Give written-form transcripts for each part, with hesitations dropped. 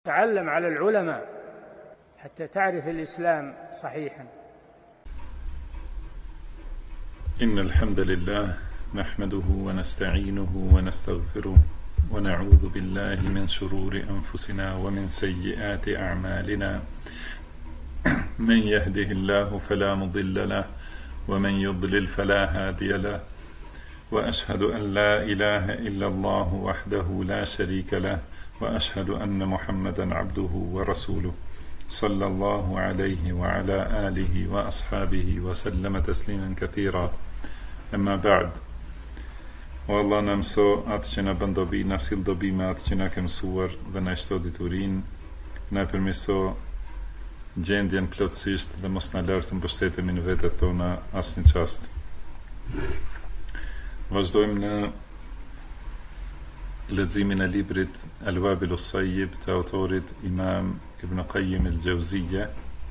تعلم على العلماء حتى تعرف الإسلام صحيحا. إن الحمد لله نحمده ونستعينه ونستغفره ونعوذ بالله من شرور أنفسنا ومن سيئات أعمالنا. من يهده الله فلا مضل له ومن يضلل فلا هادي له، وأشهد أن لا إله إلا الله وحده لا شريك له، وأشهد أن محمدا عبده ورسوله صلى الله عليه وعلى آله وأصحابه وسلم تسليما كثيرا. أما بعد، o Allah na mëso atë që na bën dobi, na sill dobi me atë që na ke mësuar dhe na shto diturinë, na përmirëso gjendjen plotësisht dhe mos na lër të mbështetemi në vetët tona asnjë çast. Vazhdojmë në leximin e librit Al-Wabilus Sayyib të autorit Imam Ibn Qayyim al-Jawziyja,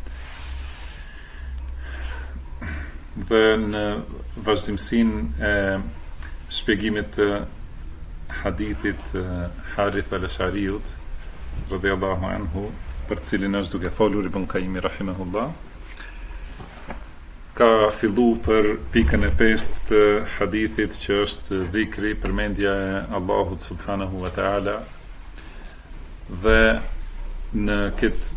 dhe në vazhdimsinë e shpjegimit të hadithit Harith al-Ash'ariut radhiyallahu anhu, për cilin është duke folur Ibn Qayyim rahimahullah, ka fillu për pikën e 5 të hadithit që është dhikri, përmendja e Allahut subhanahu wa ta'ala, dhe në këtë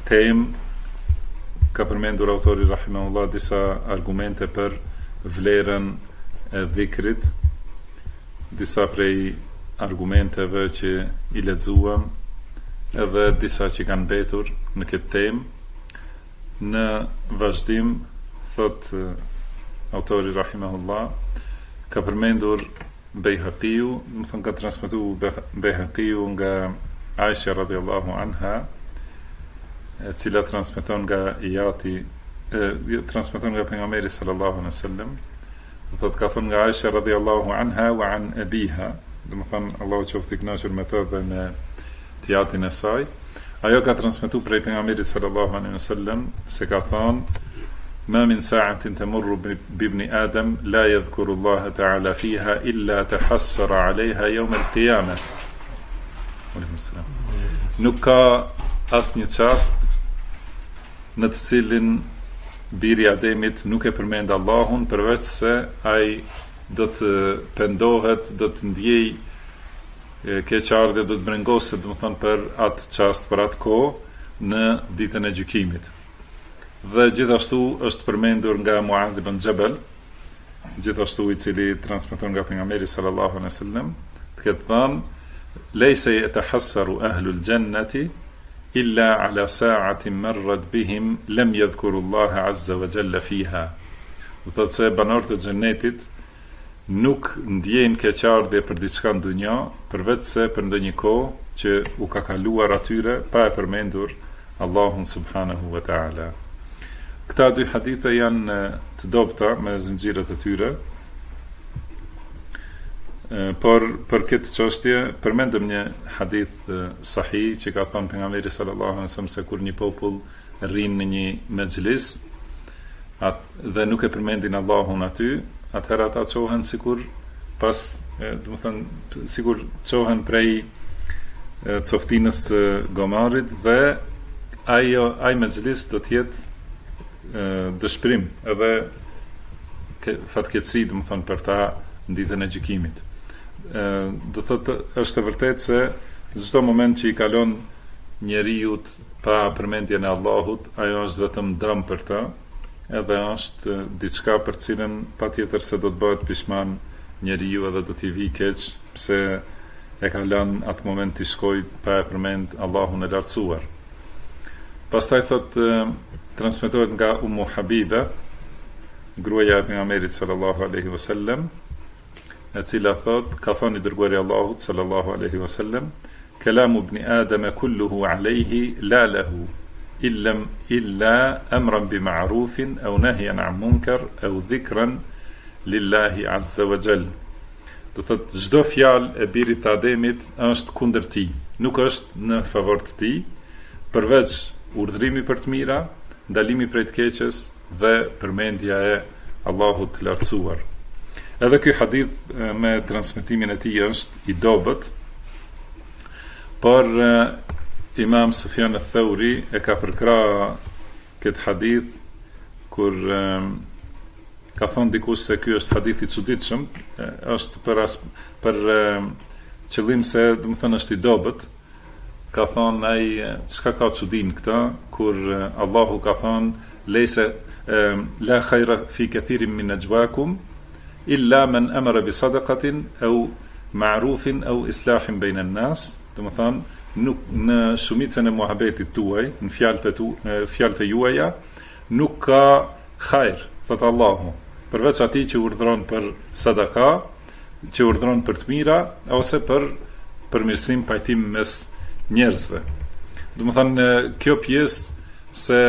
temë ka përmendur autori rahimahullah disa argumente për vlerën e dhikrit, disa prej argumenteve që i lexuam, edhe disa që kanë mbetur në këtë temë. Në vazhdim, thot autori rahimahullah, ka përmendur Bejhaqiu, do të thonë ka transmetuar Bejhaqiu nga Aisha radhiyallahu anha, e cila transmeton nga transmeton nga pejgamberi sallallahu alaihi wasallam. Thot ka thënë nga Aisha radhiyallahu anha wa an abiha, do të thonë Allahu qoftë i kënaqur me të dhe me tiatin e saj. Ajo ka transmetuar prej pejgamberit sallallahu alaihi wasallam se ka thënë: ma min sa'atin tamurru bi ibn Adam la yadhkuru Allah ta'ala fiha illa tahassara 'alayha yawm al-qiyamah. Nuk ka asnjë çast në të cilin biri Ademit nuk e përmend Allahun, përveç se ai do të pendohet, do të ndjej keqardhje, do të brengoset, do të thonë, për atë çast, për atë kohë në ditën e gjykimit. Dhe gjithashtu është përmendur nga Muadh ibn Jabal, gjithashtu i cili transmeton nga pejgamberi sallallahu alaihi wasallam, të ketë thënë: "Laysa yatahassaru ahlul jannati illa ala sa'atin marrat bihim lam yadhkuru Allah azza wa jalla fiha." Do thotë se banorët e xhenetit nuk ndjejnë keqardhje për diçka në dunja, përveç se për ndonjë kohë që u ka kaluar atyre pa e përmendur Allahun subhanahu wa ta'ala. Këta dy hadithe janë të dobta me zinxhirat e tyre, por për këtë çështje përmendëm një hadith sahih që ka thënë pejgamberi sallallahu alaihi wasallam se kur një popull rrin në një mexhlis dhe nuk e përmendin Allahun aty, atëherë ata çohen sikur pas, do të thënë, sikur çohen prej coftinës së gomarit, dhe ai mexhlis do të jetë dëshpërim edhe fatkeqësi, do të thonë, për ta në ditën e gjykimit. Do thotë, është e vërtetë se çdo moment që i kalon njeriu pa përmendjen e Allahut, ajo është vetëm dëm për ta, edhe është diçka për cilën patjetër se do të bëhet pishman njeriu edhe do t'i vijë keq pse e ka lënë atë moment të shkojë pa e përmend Allahun e lartësuar. Pastaj thotë, transmetohet nga Ummu Habiba, gruaja e pejgamberit sallallahu alaihi wasallam, e cila thot, ka thënë i dërguari Allahut sallallahu alaihi wasallam: "Kalamu ibn Adam kulluhu alayhi la lahu illa amran bi ma'rufin aw nahyan 'an munkar aw dhikran lillahi azza wa jall." Do thot, çdo fjalë e birit të Ademit është kundër tij, nuk është në favor të tij, përveç urdhrimi për të mira, ndalimi prej të keqes dhe përmendja e Allahut të lartësuar. Edhe ky hadith me transmetimin e tij është i dobët, por Imam Sufjan al-Thawri e ka përkra këtë hadith kur ka thonë dikush se ky është hadith i çuditshëm, është për qëllim se do të thënë është i dobët. Ka thonë ai çka ka çudin këta kur Allahu ka thonë leysa la khayra fi kathirin min najwakum illa man amara bi sadaqatin aw ma'rufin aw islahin bayna an-nas. Do të thonë nuk në shumicën e muhabetit tuaj, në fjalët e juaja, nuk ka hajr, thot Allahu, përveç atij që urdhron për sadaka, që urdhron për të mira ose për përmirësim, pajtim mes njerëzve. Do të thonë kjo pjesë se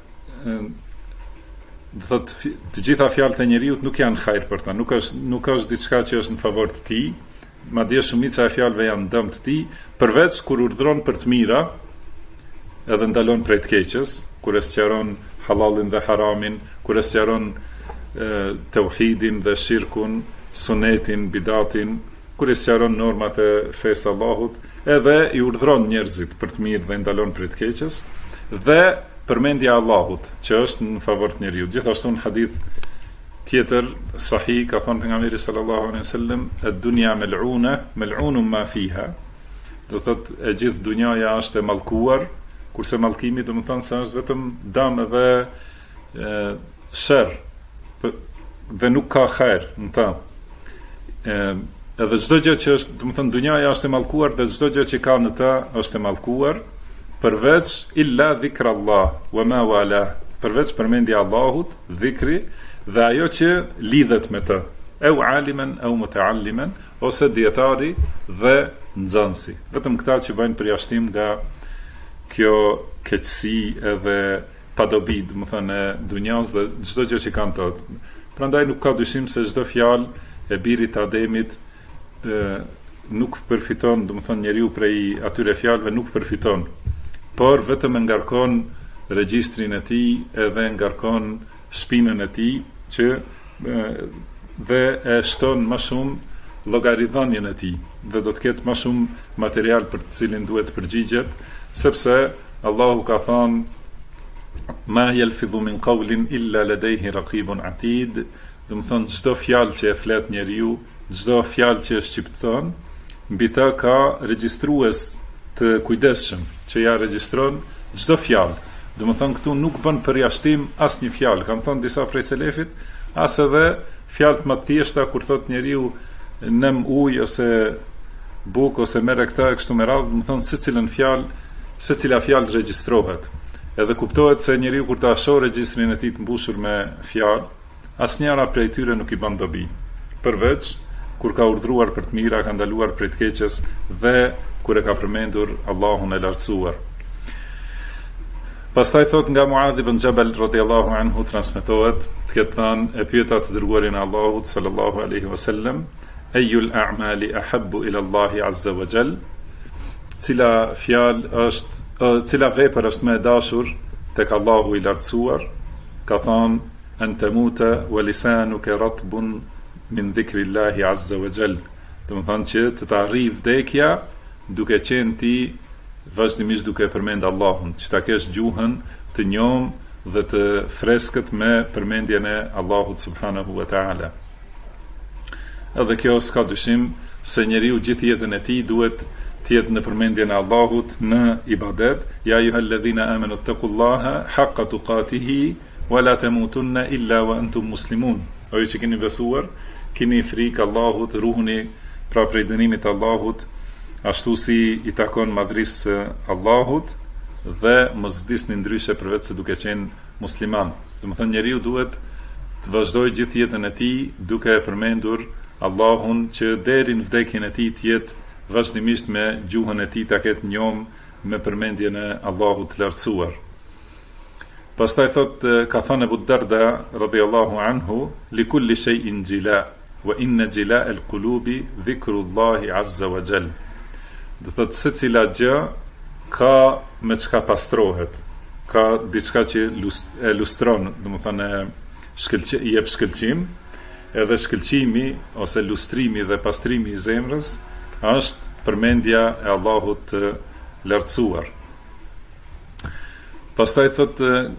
do thot të gjitha fjalët e njeriu nuk janë hajr për ta, nuk është diçka që është në favor të tij. Madje shumica e fjalëve janë dëm të tij, përveç kur urdhron për të mira, edhe ndalon prej të keqes, kur e sqaron halalin dhe haramin, kur e sqaron tauhidin dhe shirkun, sunetin, bidatin, kur e sqaron normat e fesë Allahut, edhe i urdhron njerëzit për të mirë dhe ndalon prej të keqes, dhe përmendja Allahut, që është në favor të njeriu. Gjithashtu në hadith tjetër sahih ka thënë pejgamberi sallallahu alaihi wasallam ad-dunya mal'una mal'unun ma fiha. Do thot e gjithë dunjaja është e mallkuar, kurse mallkimi do të thonë se është vetëm dëm dhe sherr, dhe nuk ka hajr në ta. Edhe çdo gjë që është, do të thonë dunjaja është e mallkuar dhe çdo gjë që ka në ta është e mallkuar, përveç illa dhikrallah wa ma wala, përveç përmendja Allahut, dhikri dhe ajo që lidhet me të, au alimen, au mutaallimen, ose dietari dhe nxënësi. Vetëm këta që bëjnë përjashtim nga kjo keqësi edhe padobi, do të thënë dunjas dhe çdo gjë që kanë të. Prandaj nuk ka dyshim se çdo fjalë e birit Ademit nuk përfiton, do të thënë njeriu prej atyre fjalëve nuk përfiton, por vetëm e ngarkon regjistrin e tij edhe ngarkon shpinën e tij që dhe e shton më shumë llogaridhënien e tij dhe do të ketë më shumë material për të cilin duhet të përgjigjet, sepse Allahu ka thënë ma yalfidhu min qawlin illa ladayhi raqibun atid. Do të thonë çdo fjalë që e flet njeriu, çdo fjalë që e shqipton, mbi të ka regjistrues të kujdesshëm që ja regjistron çdo fjalë. Do të thonë këtu nuk bën përjashtim asnjë fjalë. Kanë thënë disa prej selefit, as edhe fjalët më të thjeshta kur thot njeriu nëm ujë ose bukë ose merre këtë kështu me radhë, do të thonë secila fjalë regjistrohet. Edhe kuptohet se njeriu kur ta shoh regjistrin e tij të mbushur me fjalë, asnjëra prej tyre nuk i bën dobi. Përveç kur ka urdhëruar për të mira, ka ndaluar prej të keqes dhe kur e ka përmendur Allahun e lartësuar. Pastaj thot nga Muadh ibn Jabal radhiyallahu anhu transmetohet, të ketë thënë e pyeta të dërguarin e Allahut sallallahu alaihi wasallam, ayyul a'mali ahabbu ila Allahi azza wa jall, cila vepër është më e dashur tek Allahu i lartësuar? Ka thënë an tamuta wa lisanuka ratbun min dhikrillahi azza wa jall. Do të thonë që të arrijë vdekja duke qenë ti vazhdimisht duke përmend Allahun, që ta kesh gjuhën të njom dhe të freskët me përmendjen e Allahut subhanahu wa ta'ala. Edhe kjo s'ka dyshim se njeriu gjithë jetën e tij duhet të jetë në përmendjen e Allahut në ibadet. Ja ayyuhalladhina amanu taqullaha haqqa tuqatihi wa la tamutunna illa wa antum muslimun. O ju që keni besuar, keni frikë Allahut, ruhuni pra prej dënimit të Allahut, ashtu si i takon madhrisë Allahut, dhe mos vdisni ndryshe përveç se duke qenë musliman. Do të thonë njeriu duhet të vazhdojë gjithë jetën e tij duke përmendur Allahun, që deri në vdekjen e tij të jetë vazhdimisht me gjuhën e tij ta ketë njom me përmendjen e Allahut të lartësuar. Pastaj thot, ka thënë Abu Darda radhiyallahu anhu, li kulli shay'in jila wa inna jila al-qulubi dhikrullahi azza wa jall. Do thot secila gjë ka me çka pastrohet, ka diçka që e lustron, do të thonë i jep shkëlqim, edhe shkëlqimi ose lustrimi dhe pastrimi i zemrës është përmendja e Allahut të lartësuar. Pastaj thot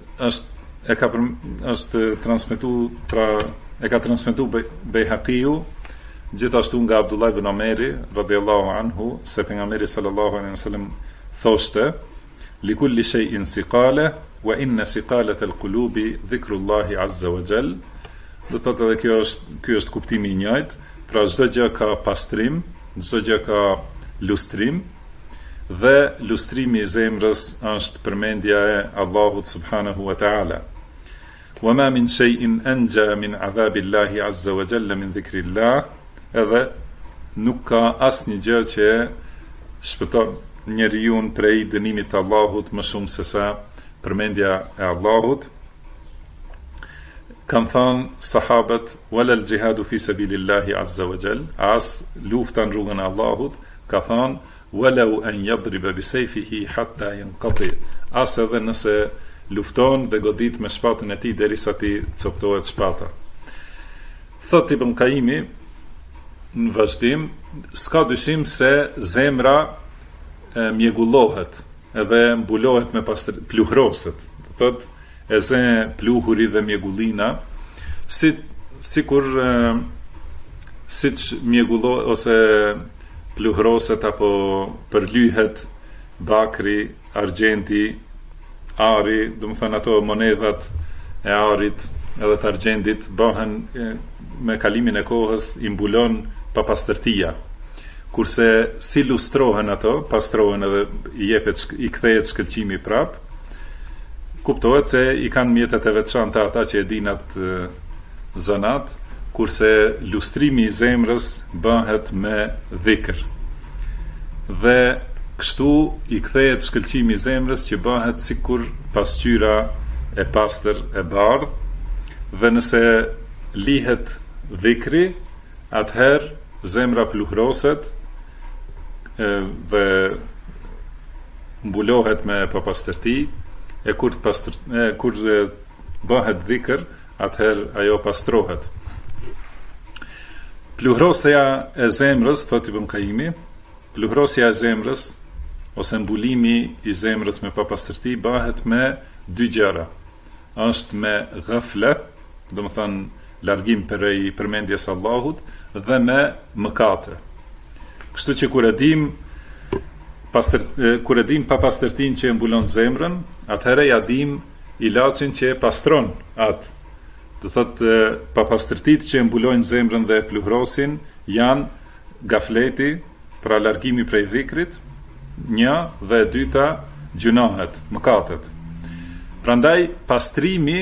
është transmetuar Bejhaqiu gjithashtu nga Abdullah ibn Omeri radhiyallahu anhu se pejgamberi sallallahu alaihi wasallam thoshte likulli shay'in siqala wa inna siqalat al-qulubi dhikrullahi azza wa jall. Do thotë edhe ky është kuptimi i njëjtë, pra çdo gjë ka pastrim, çdo gjë ka lustrim, dhe lustrimi i zemrës është përmendja e Allahut subhanahu wa ta'ala. Wa ma min shay'in anja min adhabillahi azza wa jalla min dhikrillah, edhe nuk ka asnjë gjë që shpëton njeriu prej dënimit të Allahut më shumë se sa përmendja e Allahut. Kanë thënë sahabët wala al-jihadu fi sabilillahi azza wa jall, as lufta në rrugën e Allahut, ka thënë walau an yadriba bi sayfihi hatta yanqati, as edhe nëse lufton dhe godit me shpatën e tij derisa ti coptohet shpata. Thot Ibn Qayyimi në vazhdim, s'ka dyshim se zemra mjegullohet edhe mbulohet me pluhroset. Thot e zë pluhuri dhe mjegullina siç mjegullohet ose pluhroset apo përlyhet bakri, argjenti, ari, do të thënë ato monedhat e arit edhe të argjendit bëhen me kalimin e kohës i mbulon papastërtia. Kurse si lustrohen ato, pastrohen edhe i kthehet shkëlqimi prap, kuptohet se i kanë mjetet e veçanta ata që e din atë zanat, kurse lustrimi i zemrës bëhet me dhikr. Dhe kështu i kthehet shkëlqimi i zemrës që bëhet sikur pasqyra e pastër e bardhë, dhe nëse lihet dhikri, atëherë zemra pluhroset dhe mbulohet me papastërti, e kur bëhet dhikr, atëherë ajo pastrohet. Pluhrosja e zemrës, thot Ibn Qayyimi, pluhrosja e zemrës ose mbulimi i zemrës me papastërti bëhet me dy gjëra. Është me ghafle, do të thënë largim prej përmendjes Allahut, dhe me mëkate. Kështu që kur e dim papastërtinë që e mbulon zemrën, atëherë ja dim ilaçin që e pastron atë. Do thotë papastërtitë që e mbulojnë zemrën dhe e pluhrosin janë gafleti, pra largimi prej dhikrit, një, dhe e dyta gjunahet, mëkatet. Prandaj pastrimi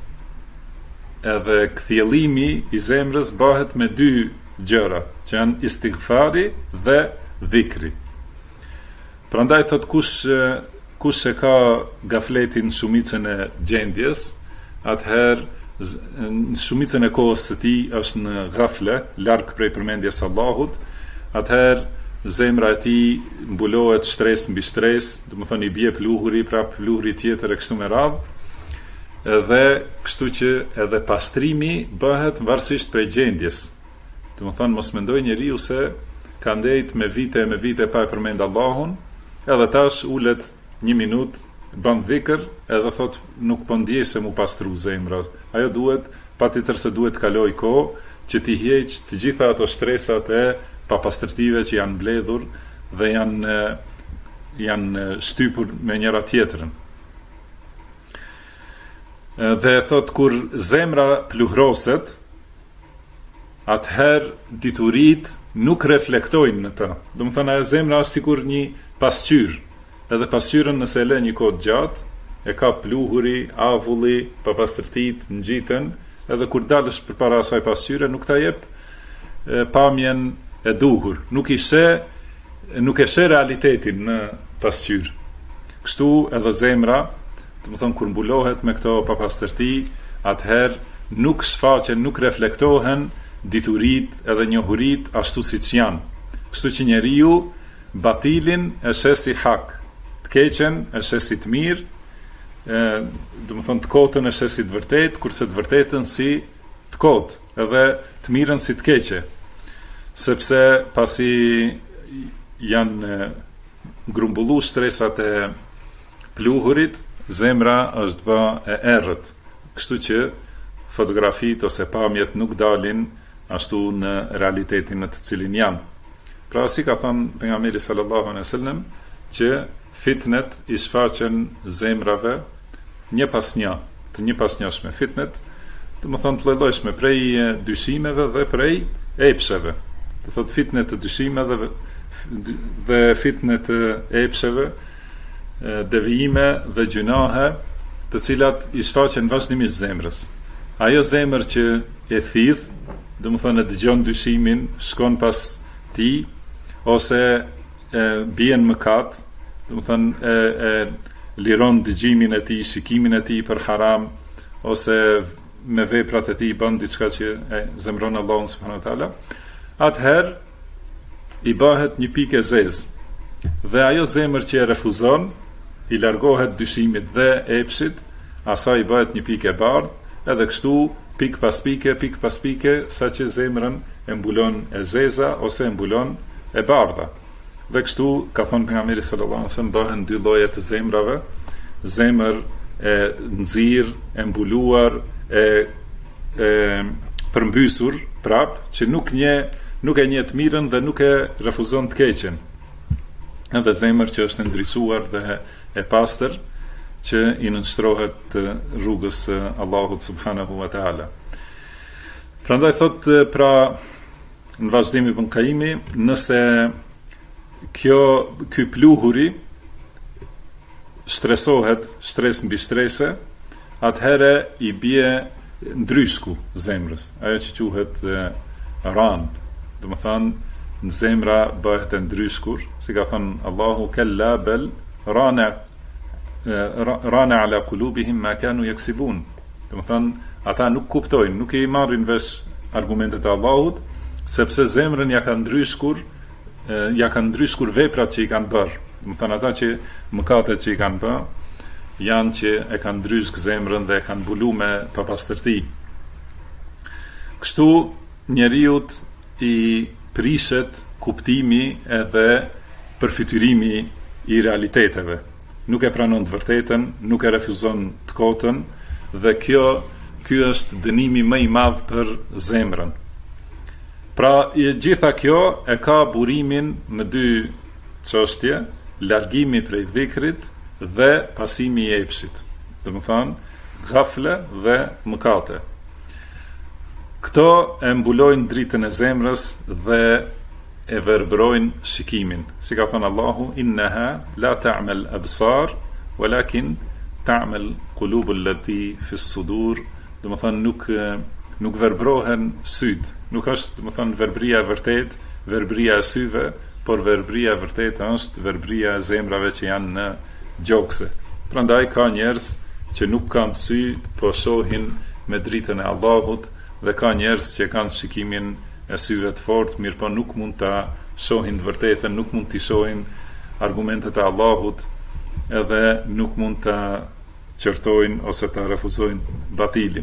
edhe kthjellimi i zemrës bëhet me dy gjëra, që janë istighfari dhe dhikri. Prandaj thot kush e ka gafletin shumicën e gjendjes, atëherë në shumicën e kohës së tij është në ghafle, larg prej përmendjes Allahut, atëherë zemra e tij mbulohet stres mbi stres, do të thonë i bie pluhuri, prap pluhuri tjetër e kështu me radhë. Edhe kështu që edhe pastrimi bëhet varësisht prej gjendjes. Do të thonë mos mendoj njeriu se ka ndejt me vite pa e përmend Allahun, edhe tash ulet 1 minutë, bën dhikr, edhe thot nuk po ndjej se mu pastru zemra. Ajo duhet, patjetër se duhet kaloj kohë që ti heq të gjitha ato stresat e papastërtive që janë mbledhur dhe janë shtypur me njëra tjetrën. Dhe thot kur zemra pluhroset, atëherë diturit nuk reflektojnë në ta. Do më thënë, zemra është sikur një pasqyrë, edhe pasqyrën nëse le një kohë gjatë, e ka pluhuri, avulli, papastërtit, ngjiten, edhe kur dalësh përpara asaj pasqyre, nuk ta jep pamjen e duhur, nuk e sheh realitetin në pasqyrë. Kështu edhe zemra, do të thonë kur mbulohet me këto papastërti, atëherë nuk shfaqen, nuk reflektohen diturit edhe njohurit ashtu siç janë. Kështu që njeriu batilin e sheh si hak, të keqen e sheh si të mirë, do të thonë të kotën e sheh si të vërtetë, kurse të vërtetën si të kotë, edhe të mirën si të keqe. Sepse pasi janë grumbullu stresat e pluhurit, zemra është bë e errët, kështu që fotografitë ose pamjet nuk dalin ashtu në realitetin në të cilin janë. Pra si ka thënë pejgamberi sallallahu alejhi wasallam që fitnet i shfaqen zemrave një pas një, të një pas njëshme. Fitnet, do të thonë të llojshme, prej dyshimeve dhe prej epsheve. Do thotë fitnet të dyshimeve dhe fitnet të epsheve, devijime dhe gjunahe, të cilat i shfaqen vazhdimisht zemrës. Ajo zemër që e thith, do të thonë dëgjon dyshimin, shkon pas tij, ose bien mëkat, do të thonë liron dëgjimin e tij, shikimin e tij për haram, ose me veprat e tij bën diçka që e zemron Allahun subhanahu wa taala, atëherë i bëhet një pikë e zezë. Dhe ajo zemër që e refuzon, i largohet dyshimit dhe epshit, asaj i bëhet një pikë e bardhë, edhe kështu pikë pas pike, sa që zemrën e mbulon e zeza ose e mbulon e bardha. Dhe kështu ka thënë pejgamberi sallallahu alajhi wasallam, bëhen dy lloje të zemrave, zemër e nxirr, e mbuluar, e përmbysur prap, që nuk e njeh të mirën dhe nuk e refuzon të keqen. Edhe zemër që është ndriçuar dhe e pastër, që i nënshtrohet të rrugës së Allahut subhanahu wa taala. Prandaj thotë, pra në vazhdim Ibn Qayyimi, nëse ky pluhuri stresohet, stres mbi strese, atëherë i bie ndryshku zemrës, ajo që quhet ran. Do të thonë, në zemra bëhet e ndryshkur, si ka thënë Allahu, kella bel rana ala qulubihim ma kanu yaksibun. Do të thonë, ata nuk kuptojnë, nuk i marrin vesh argumentet e Allahut, sepse zemrën ja ka ndryshkur veprat që i kanë bërë. Do të thonë, ata që mëkatet që i kanë bërë janë që e kanë ndryshk zemrën dhe e kanë mbuluar me papastërti. Kështu njeriut i prishet kuptimi edhe përfytyrimi i realiteteve. Nuk e pranon të vërtetën, nuk e refuzon të kotën, dhe ky është dënimi më i madh për zemrën. Pra, gjitha kjo e ka burimin në dy çështje, largimi prej dhikrit dhe pasimi i epshit. Do të thonë, ghafle dhe mëkate. Këto e mbulojnë dritën e zemrës dhe e verbërojnë shikimin. Si ka thënë Allahu, innaha la ta'mal absar, walakin ta'mal qulubul lati fi s-sudur. Do të thonë, nuk verbrohen syt. Nuk është, do të thonë, verbria e vërtet, verbria e syve, por verbria e vërtet është verbria e zemrave që janë në gjokse. Prandaj ka njerëz që nuk kanë sy, po shohin me dritën e Allahut, dhe ka njerëz që kanë shikimin e syve të fortë, mirë po nuk mund ta shohin të vërtetën, nuk mund t'i shohin argumentet e Allahut, edhe nuk mund ta qërtojnë ose ta refuzojnë batilin.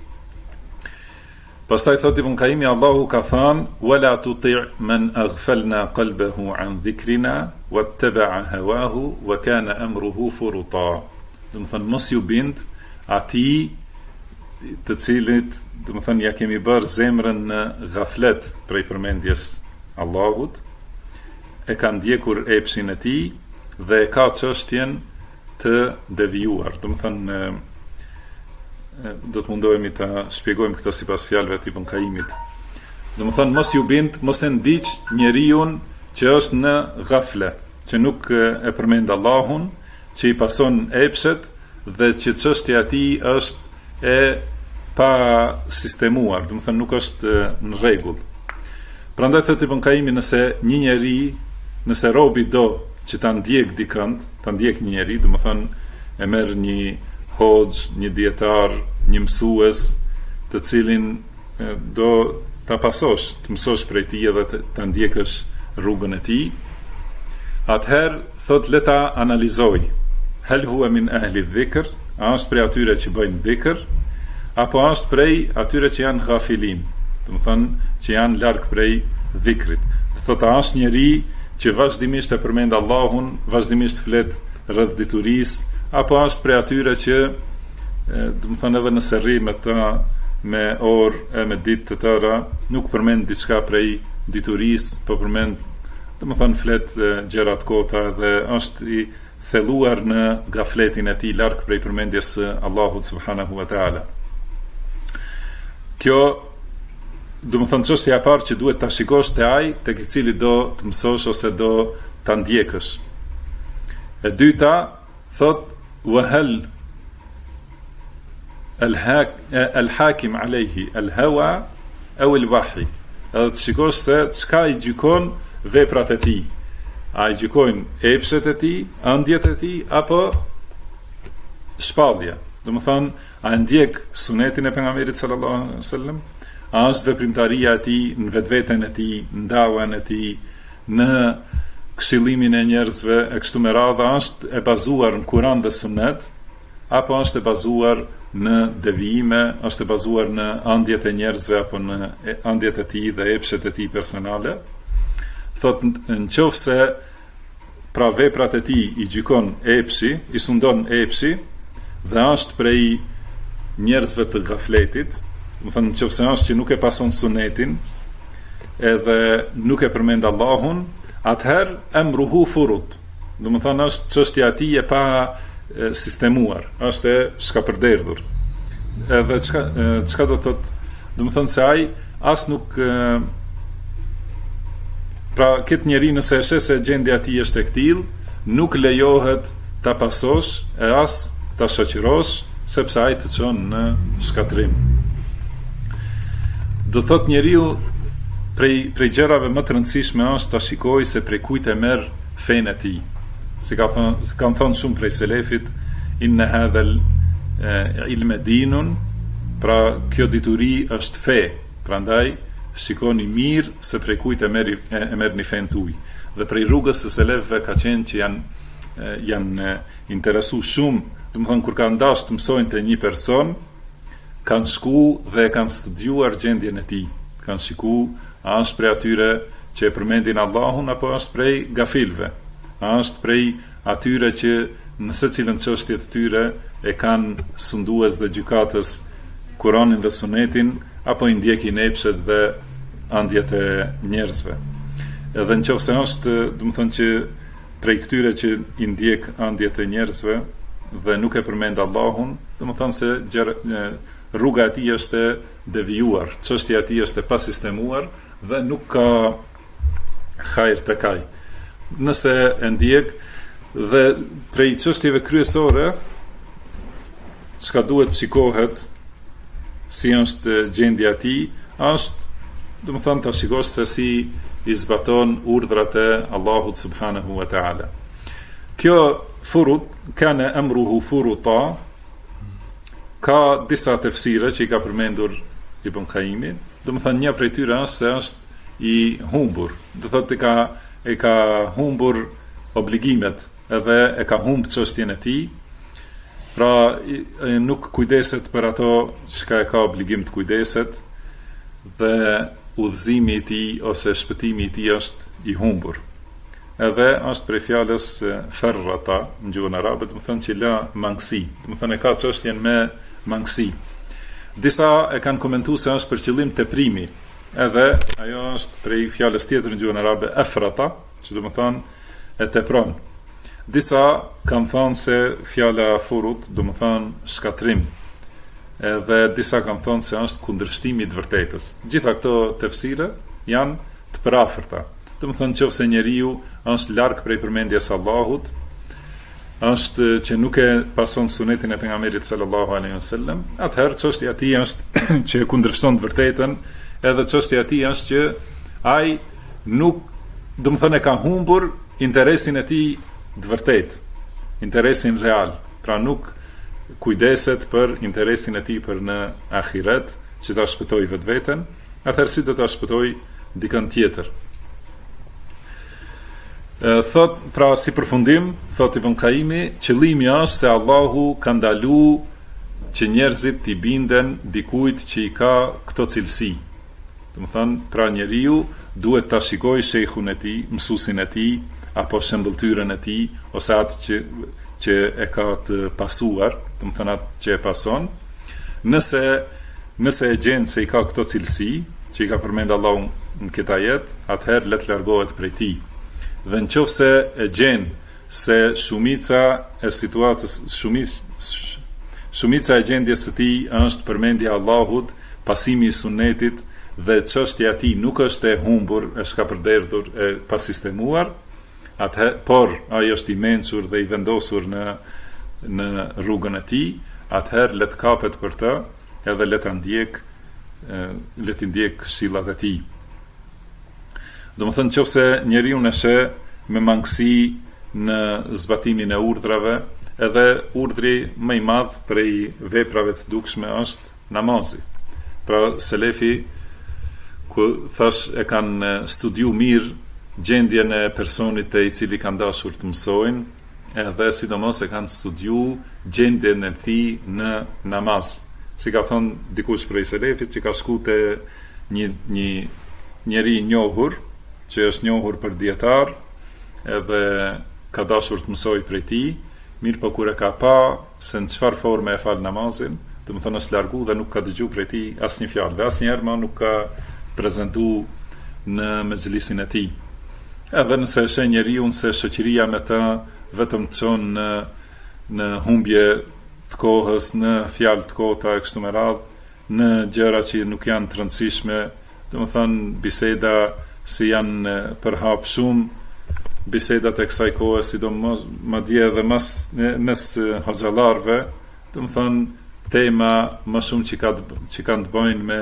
Pastaj thot Ibn Qayyimi, Allahu ka thënë, wala tuti' man aghfalna qalbahu an dhikrina wattaba'a hawahu wa kana amruhu furuta. Do të thonë, mos ju bind atij të cilit, do të thonë, ja kemi bërë zemrën në ghaflet prej përmendjes Allahut, e ka ndjekur epshin e tij dhe e ka çështjen të devijuar. Do të thonë, do të mundohemi të shpjegojmë këtë sipas fjalëve të Ibn Qayyimit. Do të thonë, mos ju bind, mos e ndiq njeriu që është në ghafle, që nuk e përmend Allahun, që i pason epshet dhe që çështja e tij është e pa sistemuar, do të thonë nuk është në rregull. Prandaj thotë Ibn Qayyimi, nëse një njeri, nëse robi do që ta ndjek dikënd, ta ndjek një njeri, do të thonë e merr një hoxh, një dietar, një mësues, të cilin do ta pasosh, të mësosh prej tij edhe të ndjekësh rrugën e tij, atëherë thot le ta analizoj. Hal huwa min ahli dhikr, a është prej atyre që bëjnë dhikr, apo është prej atyre që janë ghafilin, do të thonë që janë larg prej dhikrit. Thot, a është njeri që vazhdimisht e përmend Allahun, vazhdimisht flet rreth diturisë, apo është prej atyre që do të thonë edhe nëse rri me ta me orë e me ditë të tëra, nuk përmend diçka prej diturisë, po përmend, do të thonë flet gjëra të kota dhe është i thelluar në gafletin e tij larg prej përmendjes së Allahut subhanahu wa taala. Kjo do të thonë çështja e parë që duhet ta shikosh te ai tek i cili do të mësosh ose do ta ndjekësh. E dyta thot wa hal al-hakim alayhi al-hawa aw al-wahy. Edhe të shikosh se çka i gjykon veprat e tij. A i gjykojnë epshet e tij, ëndjet e tij apo shpallja. Do të thonë, a ndjek sunetin e pejgamberit sallallahu alaihi wasallam? A është veprimtaria e tij në vetveten e tij, në dawen e tij, në këshillimin e njerëzve e kështu me radhë, është e bazuar në Kur'an dhe Sunet, apo është e bazuar në devijime, është e bazuar në ëndjet e njerëzve apo në ëndjet e tij dhe epshet e tij personale? Thot në qoftë se pra veprat e tij i gjykon epsi, i sundon epsi dhe është prej njerëzve të gafletit, më thënë në qoftë se është që nuk e pason sunetin edhe nuk e përmend Allahun, atëherë emruhu furut. Do më thënë është çështja e tij e pa sistemuar, është e shkapërderdhur. Edhe çka do thotë? Do më thënë se ai as nuk pra këtë njeri nëse e shes se gjendja e tij është e tillë, nuk lejohet ta pasosh e as ta shoqërosh, sepse ai të çon në shkatrim. Do thot njeriu prej gjërave më të rëndësishme është ta shikojë se prej kujt e merr fenë e tij. Si kanë thënë shumë prej selefit, inna hadha ilma dinun, pra kjo dituri është fe. Prandaj shikoni mirë se prej kujt e merrni fenë tuaj. Dhe prej rrugës së selefëve ka qenë që janë interesuar shumë, domethënë kur kanë dashur të mësojnë te një person, kanë shku dhe kanë studiuar gjendjen e tij. Kanë shikuar a është prej atyre që e përmendin Allahun apo është prej gafilve. A është prej atyre që në secilën çështje të tyre e kanë sundues dhe gjykatës Kur'anin dhe Sunetin apo i ndjekin epshet dhe ëndjet e njerëzve. Edhe nëse është, do të thonë që prej këtyre që i ndjek ëndjet e njerëzve dhe nuk e përmend Allahun, do të thonë se rruga e tij është e devijuar, çështja e tij është e pasistemuar dhe nuk ka hajër tek ai. Nëse e ndjek dhe prej çështjeve kryesore çka duhet shikohet si është gjendja e tij, është do të thonë ta shikosh se si i zbaton urdhrat e Allahut subhanahu wa taala. Kjo furut kana amruhu furuta, ka disa tefsire që i ka përmendur Ibn Qayyimi, do të thonë një prej tyre është se është i humbur, do thotë e ka humbur obligimet edhe e ka humbur çështjen e tij. Pra nuk kujdeset për ato çka e ka obligim të kujdeset dhe udhëzimi i tij ose shpëtimi i tij është i humbur. Edhe është prej fjalës ferrata në gjuhën arabe, do të thonë që la mangësi, do të thonë e ka çështjen me mangësi. Disa e kanë komentuar se është për qëllim teprimi. Edhe ajo është prej fjalës tjetër në gjuhën arabe efrata, që do të thonë e tepron. Disa kanë thënë se fjala furut do të thonë shkatrim. Edhe disa kanë thënë se është kundërshtimi i të vërtetës. Gjitha këto tefsire janë të përafërta. Do të thonë nëse njeriu është larg prej përmendjes së Allahut, është që nuk e pason sunetin e pejgamberit sallallahu alaihi wasallam, atëherë çështja e tij është që e kundërshton të vërtetën, edhe çështja e tij është që ai nuk, do të thonë, e ka humbur interesin e tij të vërtetë, interesin real. Pra nuk kujdeset për interesin e tij për në ahiret, që ta shpëtoj vetveten, atëherë si do ta shpëtoj dikën tjetër. Thot, pra si përfundim, thot Ibn Qayyimi, qëllimi është se Allahu ka ndaluar që njerëzit t'i binden dikujt që i ka këto cilësi. Do të thonë, pra njeriu duhet ta shikojë shejkhun e tij, mësuesin e tij, apo shembëltyrën e tij, ose atë që e ka të pasuar, do të thënë atë që e pason, nëse e gjen se i ka këto cilësi që i ka përmend Allahu në këtë ajet, atëherë le të largohet prej tij. Dhe nëse e gjen se shumica e situatës, shumica e gjendjes së tij është përmendja e Allahut, pasimi i sunetit dhe çështja e tij nuk është e humbur, është ka përderdhur, e pasistemuar, por ai është i mençur dhe i vendosur në rrugën e tij, atëherë le të kapet për të, edhe le të ndjek këshillat e tij. Domethënë nëse njeriu e sheh me mangësi në zbatimin e urdhrave, edhe urdhri më i madh prej veprave të dukshme është namazi. Pra selefi ku thash e kanë studiu mirë gjendjen e personit i cili kanë dashur të mësojnë, edhe sidomos e kanë studiu gjendjen e tij në namaz. Si ka thonë dikush prej selefit që ka shku te një njeri i njohur, që është njohur për dietar, edhe ka dashur të mësoj prej tij, mirë po kur e ka pa se në çfarë forme e fal namazin, do të thonë është largu dhe nuk ka dëgjuar prej tij asnjë fjalë, dhe asnjëherë më nuk ka prezantuar në mezhlisin e tij. Edhe nëse e sheh njeriu se shoqëria me të vetëm të çon në humbje të kohës, në fjalë të kota e kështu me radhë, në gjëra që nuk janë të rëndësishme, domethënë biseda si janë përhap shumë, bisedat e kësaj kohe, sidomos madje edhe mes hoxhallarëve, domethënë tema më shumë që kanë të bëjnë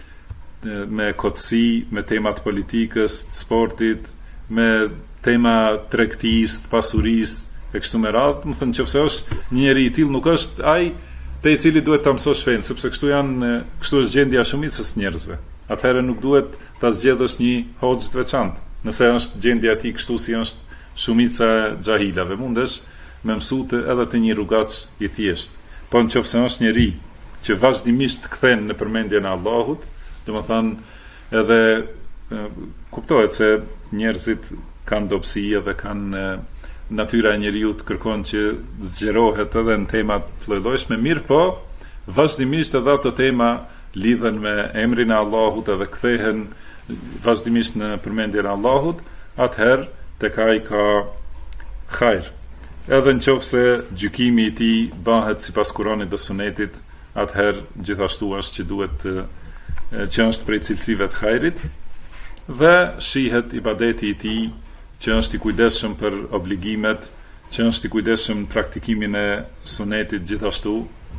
me kotësi, me temat politikës, të sportit, me tema tregtisë, pasurisë e kështu me radhë, më thënë nëse është një njeri i tillë, nuk është ai te i cili duhet ta mësosh fen, sepse kështu është gjendja e shumicës njerëzve. Atëherë nuk duhet ta zgjedhësh një hoxh të veçantë. Nëse është gjendja e tij kështu si është shumica e xahilave, mundesh me mësute edhe të një rrugaç i thjesht. Po nëse është njeri që vazhdimisht kthehet në përmendjen e Allahut, domethënë edhe kuptohet se njerëzit kanë dobësi edhe kanë natyra e njeriu të kërkon që zgjerohet edhe në tema të lloj-llojshme, mirë po vazhdimisht edhe ato tema lidhen me emrin e Allahut edhe kthehen vazhdimisht në përmendjen e Allahut, atëherë tek ai ka hajër. Edhe nëse gjykimi i tij bëhet sipas Kuranit dhe Sunetit, atëherë gjithashtu është që duhet që është prej cilësive të hajrit, dhe shihet ibadeti i tij që është i kujdesshëm për obligimet, që është i kujdesshëm në praktikimin e sunetit gjithashtu,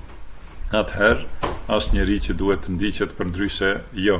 atëherë është njeri që duhet të ndiqet, përndryshe jo.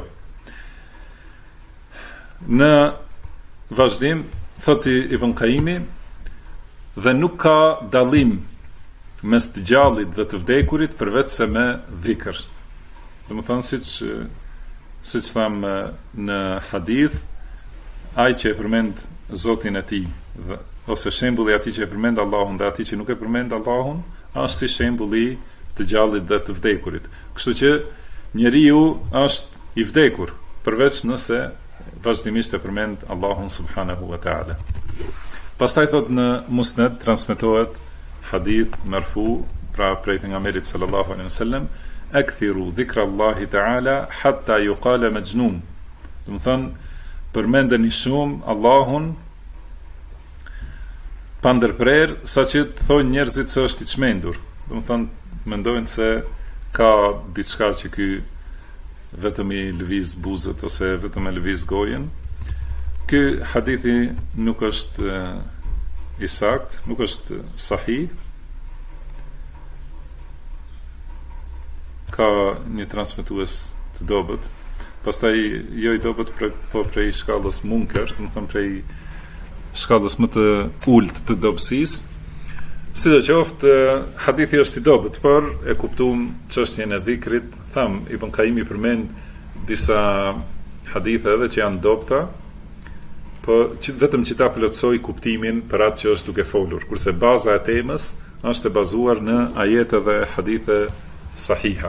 Në vazhdim, thoti Ibn Qayyimi, dhe nuk ka dallim mes të gjallit dhe të vdekurit përveç se me dhikr. Domethënë siç tham në hadith, ai që e përmend Zotin e tij, ose shembulli i atij që e përmend Allahun dhe atij që nuk e përmend Allahun, është si shembulli të gjallit dhe të vdekurit. Kështu që njeriu është i vdekur, përveç nëse vazhdimisht e përmend Allahun subhanahu wa taala. Pastaj thot në Musnad transmetohet hadith marfu, pra prej pejgamberit sallallahu alaihi wasallam, akthiru dhikra Allahi taala hatta yuqala majnun. Do të thonë përmendeni shumë Allahun pa ndërprer, saqë të thonë njerëzit se është i çmendur. Do të thonë mendojnë se ka diçka që ky vetëm i lëviz buzët ose vetëm e lëviz gojen. Ky hadithi nuk është i sakt, nuk është sahih. Ka një transmetues të dobët, pastaj jo i dobët po prej shkallës munker, do të them prej shkallës më të ulët të dobësisë. Sidoqoftë, hadithi është i dobët, por e kuptuam çështjen e dhikrit. Tham Ibn Qayyimi përmend disa hadithe edhe që janë dobta, po vetëm që ta plotësoj kuptimin për atë që është duke folur, kurse baza e temës është e bazuar në ajete dhe hadithe sahiha.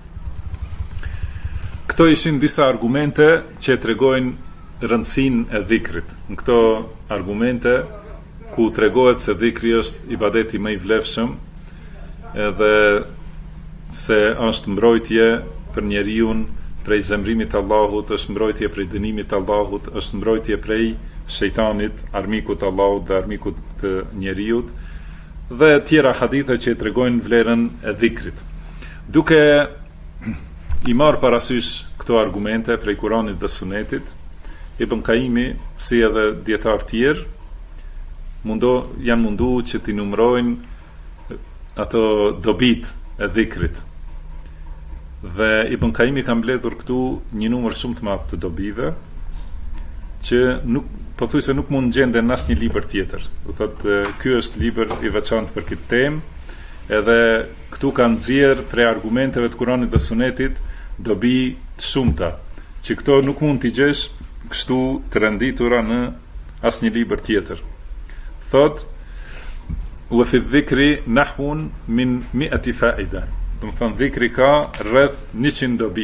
Këto ishin disa argumente që tregojnë rëndësinë e dhikrit. Në këto argumente ku tregohet se dhikri është ibadeti më i vlefshëm, edhe se është mbrojtje për njeriu prej zemrimit të Allahut, është mbrojtje prej dënimit të Allahut, është mbrojtje prej shejtanit, armikut të Allahut dhe armikut të njeriu, dhe tjera hadithe që tregojnë vlerën e dhikrit. Duke i marrë parasysh këto argumente prej Kuranit dhe Sunetit, Ibn Qayyimi, si edhe dietar tjerë, janë mundu që t'i numrojnë ato dobit e dhikrit. Dhe Ibn Qayyimi ka mbledhur këtu një numër shumë të madh të dobive, që pothuajse nuk mund gjenden në asnjë libër tjetër. Do thotë ky është libër i veçantë për këtë temë, edhe këtu kanë nxjerr prej argumenteve të Kuranit dhe Sunetit dobi të shumta, që këto nuk mund t'i gjesh kështu të renditura në asnjë libër tjetër. Thot wa fi dhikri nahwun min 100 faida. Do të thonë dhikri ka rreth 100 dobi.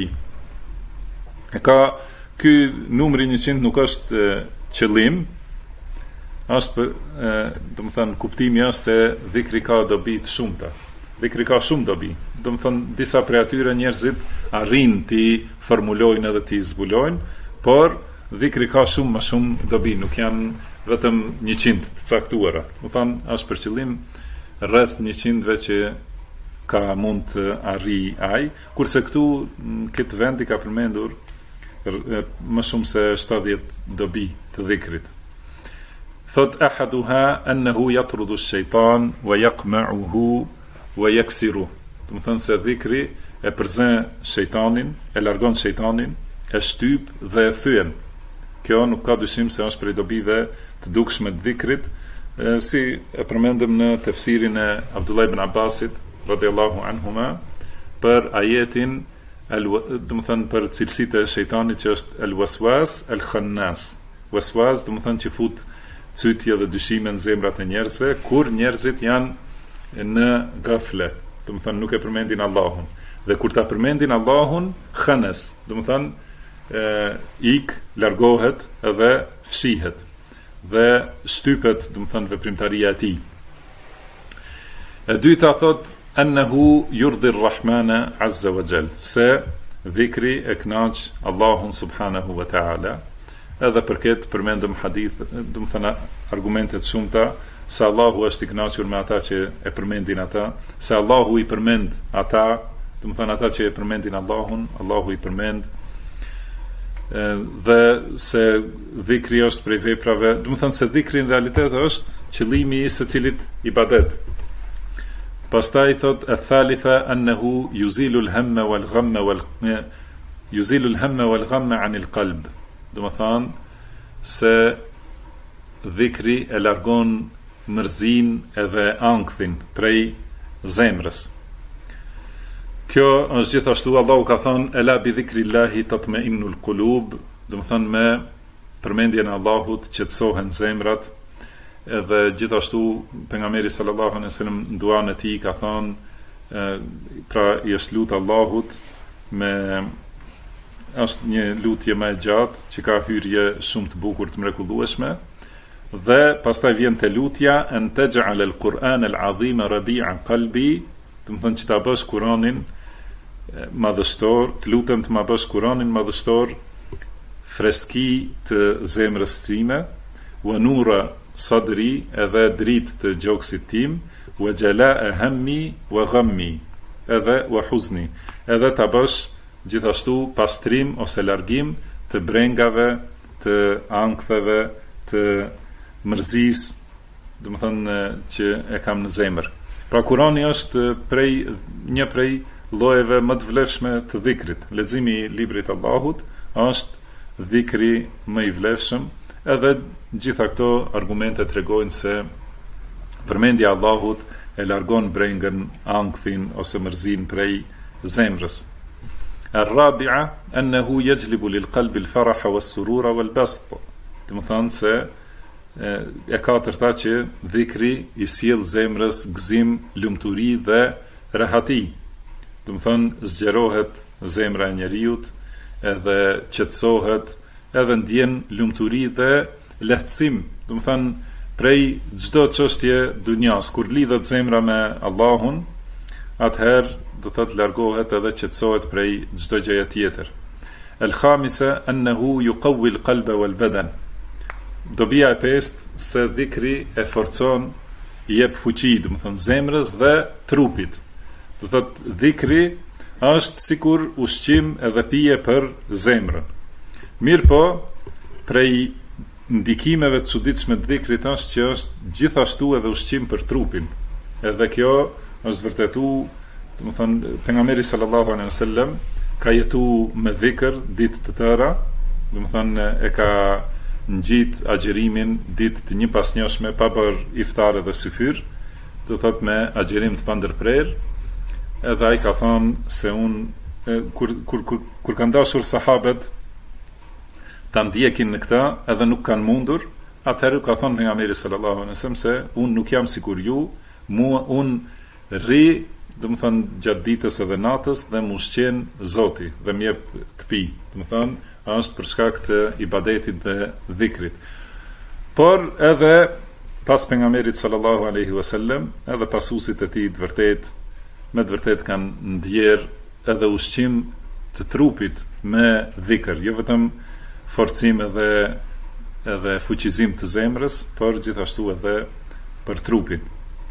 Ky numri 100 nuk është qëllim, është do të thonë kuptimi është se dhikri ka dobi të shumta. Dhikri ka shumë dobi. Do të thonë disa prej atyre njerëzit arrin t'i formulojnë edhe t'i zbulojnë, por dhikri ka shumë më shumë dobi, nuk janë vetëm 100 të caktuara. Do thonë është për qëllim rreth 100-ve që ka mund të arrijë ai, kurse këtu në këtë vend i ka përmendur më shumë se 70 dobi të dhikrit. Thot ahaduha annahu yatrudu ash-shaytan wa yaqma'uhu wa yaksiru. Do të thonë se dhikri e përzën shejtanin, e largon shejtanin, e shtyp dhe e thyen. Kjo nuk ka dyshim se është prej dobive të dukshme të dhikrit, si e përmendëm në tefsirin e Abdullah ibn Abbasit radhiyallahu anhuma për ajetin, do të thënë për cilësitë e shejtanit që është el-waswas el-khannas. Waswas do të thënë që fut cytje dhe dyshime në zemrat e njerëzve kur njerëzit janë në gafle, do të thënë nuk e përmendin Allahun. Dhe kur ta përmendin Allahun, khanas, do të thënë largohet edhe fshihet dhe shtypet, do të thënë veprimtaria e tij. E dyta thot annahu yurdi ar-rahmana azza wa jall, se dhikri e kënaq Allahun subhanahu wa taala. Edhe për këtë përmendëm hadith, do të thënë argumente të shumta se Allahu është i kënaqur me ata që e përmendin ata, se Allahu i përmend ata, do të thënë ata që e përmendin Allahun, Allahu i përmend, dhe se dhikri është prej veprave, do të thënë se dhikri në realitet është qëllimi i secilit ibadet. Pastaj thot e-thalitha annahu yuzilu al-hamma wal-ghamma yuzilu al-hamma wal-ghamma 'an al-qalb. Do të thënë se dhikri e largon mërzinë edhe ankthin prej zemrës. Kjo është gjithashtu Allahu ka thënë ela bi dhikrillahi tatma'innul qulub, do të thënë me përmendjen e Allahut qetësohen zemrat. Edhe gjithashtu pejgamberi sallallahu alaihi wasallam në duan e tij ka thënë pra i është lut Allahut me është një lutje më e gjatë që ka hyrje shumë të bukur të mrekullueshme, dhe pastaj vjen te lutja an taj'al al-Qur'an al-'azim rabi'a qalbi, do të thënë që ta bësh Kur'anin madhështor, të lutem të ma bësh Kur'anin madhështor freski të zemrës time, wa nura sadri, edhe dritë të gjoksit tim, wa jala'a hammi wa ghammi, edhe wa huzni, edhe ta bësh gjithashtu pastrim ose largim të brengave, të anktheve, të mërzis, do të thënë që e kam në zemër. Pra Kurani është një prej llojeve më të vlefshme të dhikrit. Leximi i librit të Allahut është dhikri më i vlefshëm, edhe gjitha këto argumente tregojnë se përmendja e Allahut e largon brengën, ankthin ose mërzin prej zemrës. Ar-rabi'a annahu yajlibu lil-qalbi al-faraha was-surura wal-bast. Do të thonë se e katërta që dhikri i sjell zemrës gëzim, lumturi dhe rehati. Do të thonë zgjerohet zemra e njeriut, edhe qetësohet, edhe ndjen lumturi dhe lehtësim. Do të thonë prej çdo çështje dunjas, kur lidhet zemra me Allahun, atëherë do thot largohet edhe qetësohet prej çdo gjëje tjetër. El-khamisa annahu yuqawwi al-qalba wal-badan. Dobia e pestë se dhikri e forcon, i jep fuqi, do të thonë zemrës dhe trupit. Do thot dhikri është sikur ushqim edhe pije për zemrën. Mirë po, prej ndikimeve të çuditshme të dhikrit është që është gjithashtu edhe ushqim për trupin. Edhe kjo është vërtetuar, do të thonë pejgamberi sallallahu alaihi wasallam ka jetu me dhikr ditë të tëra, do të thonë e ka ngjit agjerimin ditë të një pas njëshme pa bër iftar dhe syfyr, do thot me agjerim të pandërprer, edhe ai ka thonë se kur kanë dashur sahabet ta ndjekin në këta edhe nuk kanë mundur, atëherë ka thonë pejgamberi sallallahu alaihi wasallam se unë nuk jam sikur ju, unë rri, do të thonë gjatë ditës edhe natës dhe më ushqen Zoti dhe më jep të pi, do të thonë është për shkak të ibadetit dhe dhikrit. Por edhe pas pejgamberit sallallahu alaihi wasallam, edhe pasuesit e tij me të vërtet kanë ndjer edhe ushqim të trupit me dhikr, jo vetëm forcim edhe fuqizim të zemrës, por gjithashtu edhe për trupin.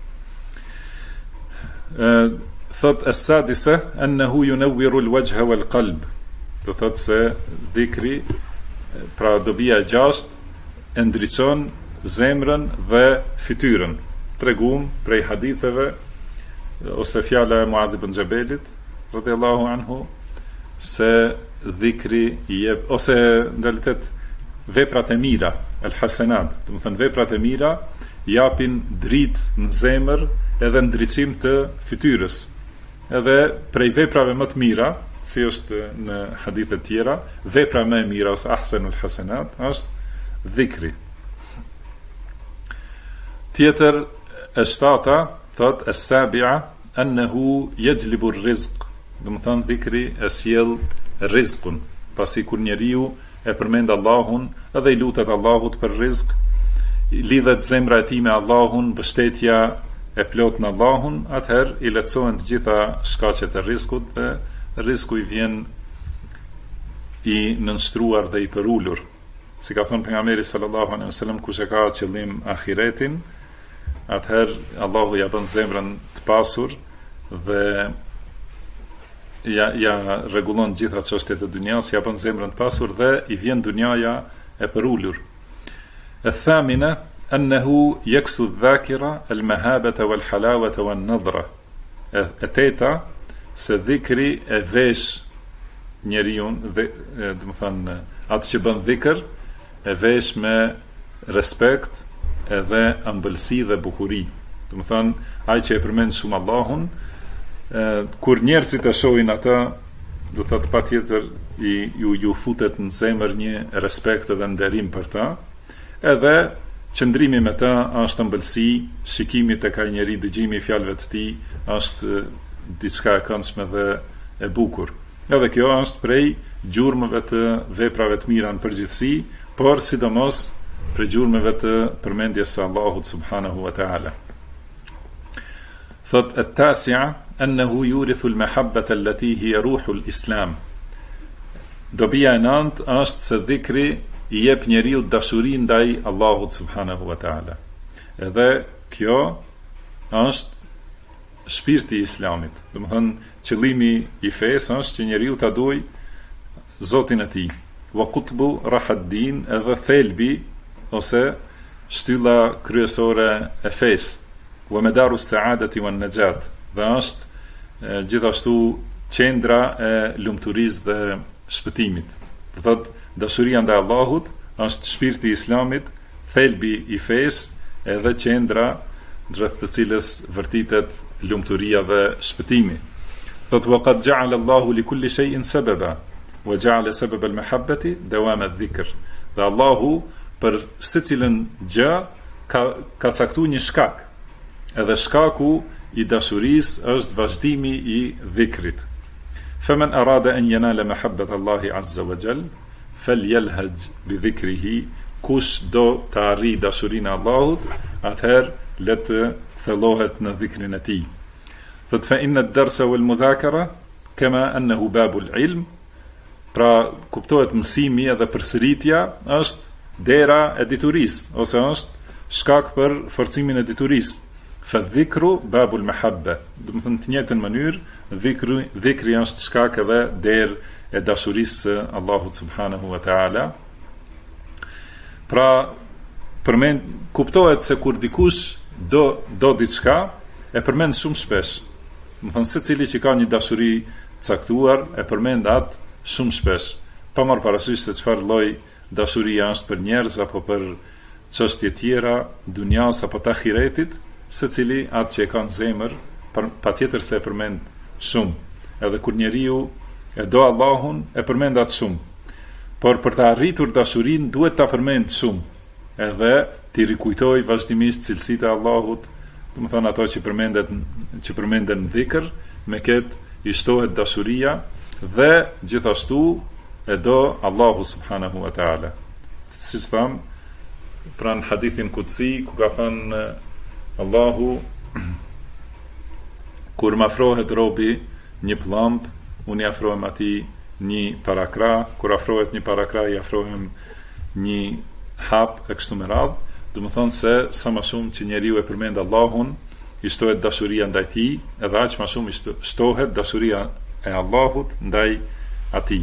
Thot as-sadisa annahu yunawwiru al-wajha wal-qalb. Do thot se dhikri, pra dobia e gjashtë, e ndriçon zemrën dhe fytyrën. Tregum prej haditheve ose fjala e Muadh ibn Jabelit radhiyallahu anhu se dhikri i jep, ose në realitet veprat e mira, el-hasanat, do të thënë veprat e mira japin dritë në zemër edhe ndriçim të fytyrës. Edhe prej veprave më të mira, si është në hadithe tjera, vepra më e mira ose ahsanul hasanat është dhikri. Tjetër e shtata thot as-sabi'a annahu yajlibu ar-rizq. Do të thonë dhikri e sjell rizqun, pasi kur njeriu e përmend Allahun edhe i lutet Allahut për rizq, lidhet zemra e tij me Allahun, mbështetja e plot në Allahun, atëherë i lehtësohen të gjitha shkaqet e rizkut dhe rizku i vjen i nënshtruar dhe i përulur. Si ka thënë pejgamberi sallallahu alaihi wasallam, kush e ka qëllim ahiretin, atëherë Allahu ja bën zemrën të pasur dhe ja rregullon gjitha çështjet e dunjas, ja bën zemrën të pasur dhe i vjen dunjaja e përulur. E-thamina annahu yaksu adh-dhakira al-mahabata wal-halawata wan-nadhra. E teta se dhikri e vesh njeriu, do të thonë atë që bën dhikr e vesh me respekt edhe ëmbëlsi dhe bukuri. Do të thonë ai që e përmend shumë Allahun, kur njerëzit e shohin atë, do thotë patjetër ju futet në zemër një respekt edhe nderim për ta, edhe qëndrimi me ta është ëmbëlsi, shikimi tek ai njeri, dëgjimi i fjalëve të tij është diçka e këndshme dhe e bukur. Edhe kjo është prej gjurmëve të veprave të mira në përgjithësi, por sidomos prej gjurmëve të përmendjes së Allahut subhanahu wa ta'ala. Thot at-tasi'a annahu yurithu al-mahabbata allati hiya ruhu al-islam. Dobia e nëntë është se dhikri i jep njeriu dashuri ndaj Allahut subhanahu wa ta'ala. Edhe kjo është shpirti i Islamit. Do të thënë, qëllimi i fesë është që njeriu ta duaj Zotin e tij. Wa qutbu rahad-din, edhe thelbi ose shtylla kryesore e fesë. Wa madaru as-sa'adati wan-najat. Dhe është gjithashtu qendra e lumturisë dhe shpëtimit. Do thotë, dashuria ndaj Allahut është shpirti i Islamit, thelbi i fesë edhe qendra rreth të cilës vërtitet lumturia dhe shpëtimi. Thot wa qad ja'ala Allahu li kulli shay'in sababa wa ja'ala sabab al-mahabbati dawam adh-dhikr. Dhe Allahu për secilën gjë ka caktuar një shkak. Edhe shkaku i dashurisë është vazhdimi i dhikrit. Faman arada an yanala mahabbat Allahi azza wa jall falyalhaj bi dhikrihi kush do të arrijë dashurinë e Allahut, atëherë le të thellohet në dhikrin e tij. Thot fa inna ad-darsa wal mudhakara kama annahu babul ilm. Pra kuptohet mësimi edhe përsëritja është dera e diturisë ose është shkak për forcimin e diturisë. Fa dhikru babul mahabba. Do të thënë të njëjtën mënyrë dhikri është shkak edhe derë e dashurisë së Allahut subhanahu wa taala. Pra kuptohet se kur dikush do diçka e përmend shumë shpesh. Do të thënë secili që ka një dashuri caktuar e përmend atë shumë shpesh, pa marrë parasysh se çfarë lloj dashuria është për njerëz apo për çështje tjera, dunjas apo të ahiretit, secili atë që e ka në zemër, patjetër se e përmend shumë. Edhe kur njeriu e do Allahun, e përmend atë shumë. Por për të arritur dashurinë duhet ta përmend shumë, edhe t'i rikujtoj vazhdimisht cilësitë e Allahut, do të thonë ato që përmenden në dhikr, me këtë i shtohet dashuria dhe gjithashtu e do Allahu subhanahu wa ta'ala. Si që tham, pra në hadithin kutsi, ku ka thënë Allahu, kur më afrohet robi një plumb, unë i afrohem ati një parakra, kur afrohet një parakra, i afrohem një hap e kështu me radhë, do më thonë se sa më shumë që njeriu e përmend Allahun, i shtohet dashuria ndaj tij, edhe aq më shumë i shtohet dashuria e Allahut ndaj atij.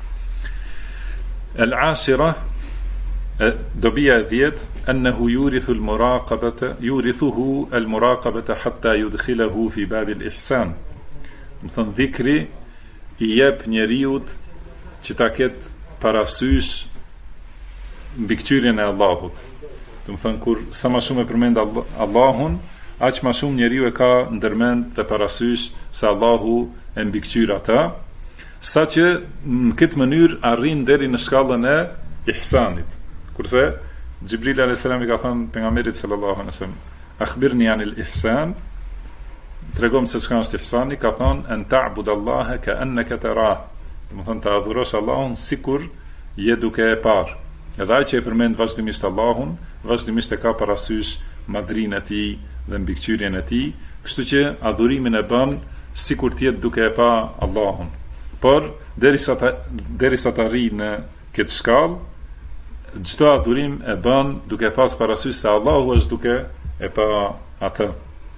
Al-ashira, dobia e 10, annahu yurithu yurithuhu al-muraqabata hatta yudkhilahu fi bab al-ihsan. Do thon dhikri i jep njeriu që ta ketë parasysh mbikëqyrjen e Allahut. Do thon kur sa më shumë e përmend Allahun, aq më shumë njeriu e ka ndërmend dhe parasysh se Allahu e mbikëqyr ata, sa që në këtë mënyrë arrin deri në shkallën e ihsanit. Kurse Gjibril a.s. i ka thënë pejgamberit sallallahu alaihi wasallam, akhbirni anil ihsan, tregom se çka është ihsani, ka thënë an ta'budallaha ka'annaka tarah. Do të thonë të adhurosh Allahun sikur je duke e parë. Edhe ai që e përmend vazhdimisht Allahun, vazhdimisht e ka parasysh madhrinë e tij dhe mbikëqyrjen e tij, kështu që adhurimin e bën sikur të jetë duke e pa Allahun. Por derisa të arrijë në këtë shkallë, çdo adhurim e bën duke pas parasysh se Allahu është duke e pa atë.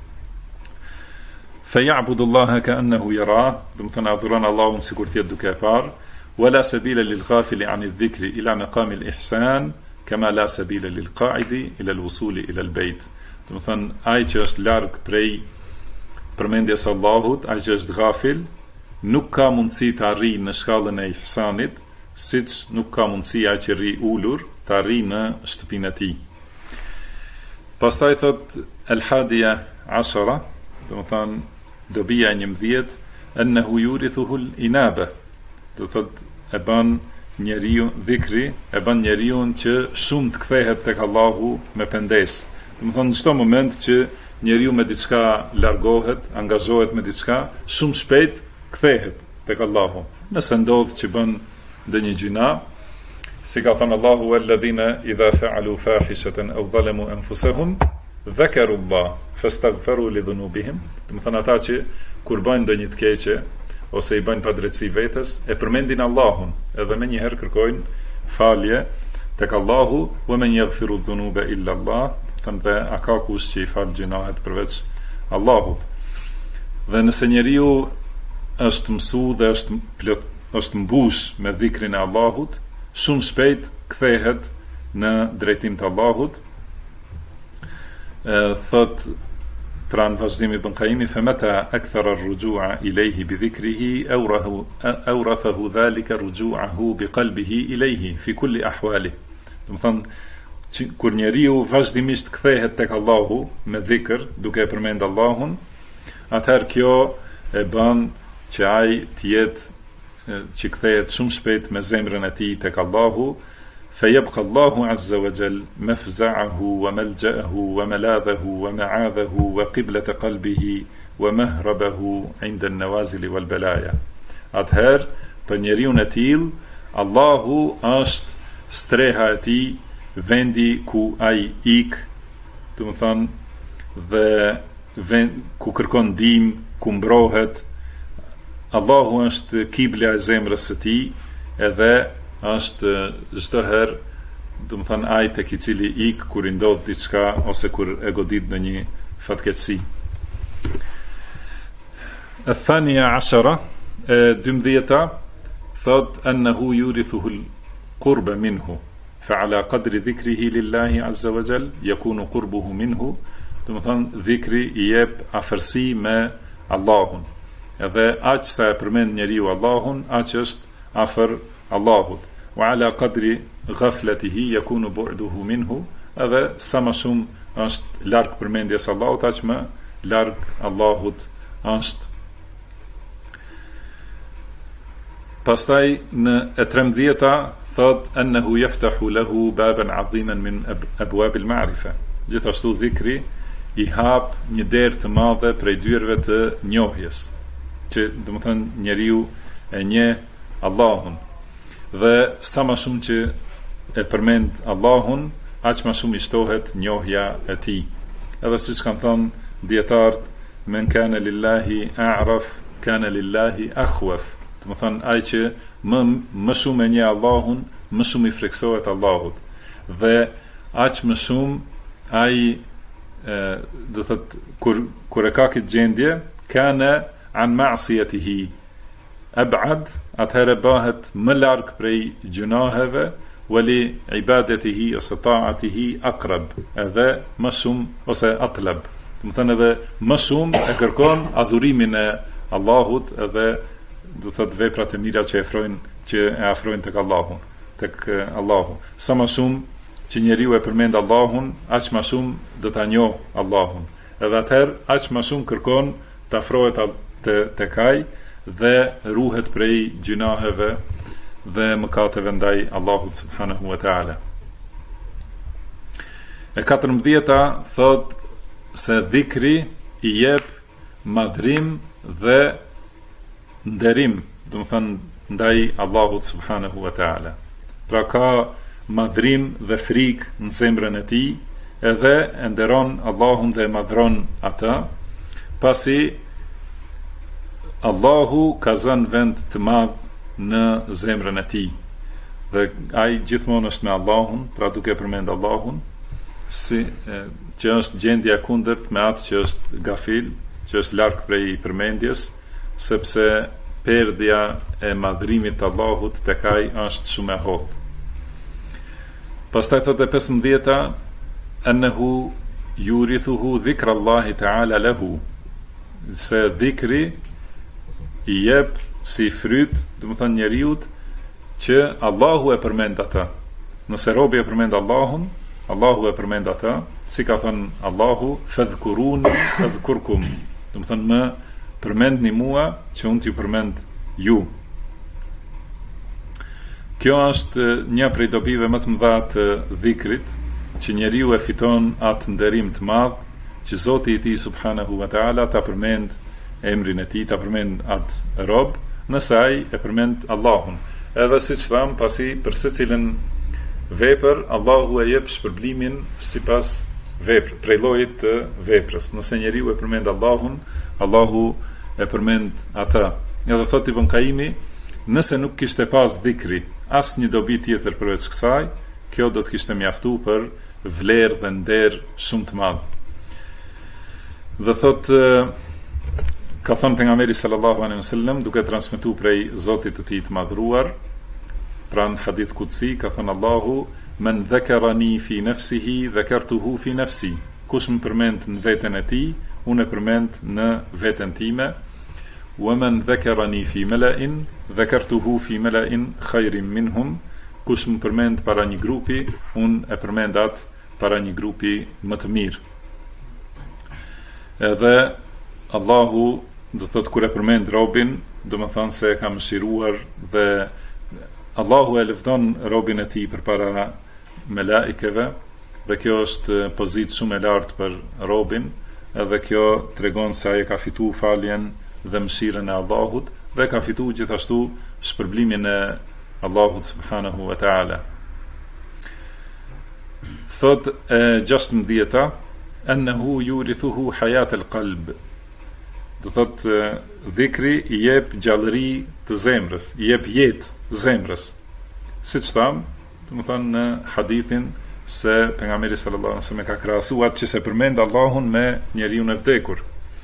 Fa ya'budu Allaha ka'annahu yarah, do të thonë adhuron Allahun sikur të jetë duke e parë, wala sabila lil ghafili 'an adh-dhikri ila maqam al-ihsan, kama la sabila lil qa'idi ila al-wusuli ila al-bayt. Do të thonë ai që është larg prej përmendjes së Allahut, ai që është ghafil, nuk ka mundësi të arrijë në shkallën e ihsanit, siç nuk ka mundësi ai që rri ulur të arrijë në shtëpinë e tij. Pastaj thot al-hadiya 'ashara, do të thonë dobia e 11, annahu yurithuhu al-inaba. Do thot e bën njeriu dhikri, e bën njeriu që shumë të kthehet tek Allahu me pendes. Do të thonë në çdo moment që njeriu me diçka largohet, angazhohet me diçka, shumë shpejt kthehet tek Allahu. Nëse ndodh që bën ndonjë gjuna, si ka thënë Allahu alladhina idha fa'alu fahishatan aw zalamu anfusahum dhakaru Allah fastaghfiru li dhunubihim. Do të thonë ata që kur bëjnë ndonjë të keqe ose i bëjnë padrejtësi vetes, e përmendin Allahun, edhe më një herë kërkojnë falje tek Allahu, wa man yaghfiru dhunuba illa Allah. Thëmë dhe a ka kush që i falë gjinahet përveç Allahut. Dhe nëse njeriu është mësu dhe është mbush me dhikrin e Allahut, shumë shpejt kthehet në drejtim të Allahut. Thot pra në vazhdimi Ibn Qayyim, famata akthara ar-ruju'a ilayhi bi dhikrihi awrathahu dhalika ruju'ahu bi qalbihi ilayhi fi kulli ahwalihi. Do të thonë kur njeriu vazhdimisht kthehet tek Allahu me dhikr, duke e përmend Allahun, atëherë kjo e bën që ai të jetë që kthehet shumë shpejt me zemrën e tij tek Allahu, فيبقى الله عز وجل مفزعه وملجأه وملاذه ومعاذه وقبلة قلبه ومهربه عند النوازل والبلايا. Atëherë, për njeriu e tillë, Allahu është streha e tij, vendi ku ai ik, do të thonë dhe ku kërkon ndihmë, ku mbrohet. Allahu është kibla e zemrës së tij, edhe është çdo herë, do të thonë ai tek i cili ik kur i ndodh diçka ose kur e godit në një fatkeqësi. الثانية عشرة 12 thot أنه يورثه القرب منه فعلى قدر ذكره لله عز وجل يكون قربه منه. Do të thonë dhikri i jep afërsi me Allahun, edhe aq sa e përmend njeriu Allahun, aq është afër Allahut. Wa ala qadri ghaflatihi yakunu bu'duhu minhu, edhe sa më shumë është larg përmendjes Allahut, aq më larg Allahut është. Pastaj në e 13 thot ennehu jeftahu lehu baban adhiman min abwab al-ma'rifa. Gjithashtu dhikri i hap një derë të madhe prej dyerve të njohjes, që do të thënë njeriu e njeh Allahun, dhe sa më shumë që e përmend Allahun, aq më shumë i shtohet njohja e tij. Edhe siç kanë thënë dietarët, men kana lillahi a'raf kana lillahi akhwaf. Do të thënë ai që më shumë e njeh Allahun, më shumë i friksohet Allahut, dhe aq më shumë ai do thot kur e ka këtë gjendje, kana an ma'siyatihi ab'ad, atëherë bëhet më larg prej gjunaheve, wali ibadatihi ose ta'atihi aqrab, edhe më shumë ose atlab, do të thënë edhe më shumë e kërkon adhurimin e Allahut, edhe do thot veprat e mira që e afrojnë tek Allahu. Sa më shumë që njeriu e përmend Allahun, aq më shumë do ta njoh Allahun. Edhe atëherë aq më shumë kërkon të afrohet tek ai dhe ruhet prej gjunaheve dhe mëkateve ndaj Allahut subhanahu wa taala. E 14 thot se dhikri i jep madhrim dhe nderim, do të thënë ndaj Allahut subhanahu wa taala. Pra ka madhrim dhe frikë në zemrën e tij, edhe e nderon Allahun dhe e madhron atë, pasi Allahu ka zënë vend të madh në zemrën e tij. Dhe ai gjithmonë është me Allahun, pra duke përmend Allahun, që është gjendja kundërt me atë që është gafil, që është larg prej përmendjes, sepse perdhja e madhrimit të Allahut tek ai është shumë e hollë. Pastaj thotë 15 ennehu yurithuhu dhikra Allahi ta'ala lahu, se dhikri i jep si fryt, do të thënë njeriut, që Allahu e përmend atë. Nëse robi e përmend Allahun, Allahu e përmend atë, si ka thënë Allahu, fadhkuruni adhkurkum, do të thënë më përmendni mua që unë t'ju përmend ju. Kjo është një prej dobive më të mëdha të dhikrit, që njeriu e fiton atë nderim të madh që Zoti i tij subhanahu wa taala ta përmend emrin e tij, ta përmend atë rob, nëse ai e përmend Allahun. Edhe siç tham, pasi për secilën vepër Allahu e jep shpërblimin sipas prej llojit të veprës. Nëse njeriu e përmend Allahun, Allahu e përmend atë. Edhe thot Ibn Qayyimi, nëse nuk kishte pas dhikri asnjë dobi tjetër përveç kësaj, kjo do të kishte mjaftuar për vlerë dhe nder shumë të madh. Dhe thot, ka thënë pejgamberi sallallahu alaihi wasallam, duke transmetuar prej Zotit të tij të madhruar, pra në hadith qudsi ka thënë Allahu, men dhakarani fi nafsihi dhakartuhu fi nafsi. Kush më përmend në veten e tij, unë e përmend në veten time. Wa man dhakarani fi mala'in dhakartuhu fi mala'in khayrin minhum. Kush më përmend para një grupi, unë e përmend atë para një grupi më të mirë. Edhe Allahu do thot kur e përmend robin, do më thonë se e ka mëshiruar, dhe Allahu e lëvdon robin e tij përpara melaikeve, dhe kjo është pozitë shumë e lartë për robin, edhe kjo tregon se ai ka fituar faljen dhe mëshirën e Allahut, dhe ka fituar gjithashtu shpërblimin e Allahut subhanahu wa taala. Thot 16 annahu yurithuhu hayat al-qalb. Do thot dhikri I jep gjallëri të zemrës, I jep jetë zemrës. Siç tham, do të thonë në hadithin se pejgamberi sallallahu alaihi wasallam ka krahasuar që se përmend Allahun me njeriu e vdekur.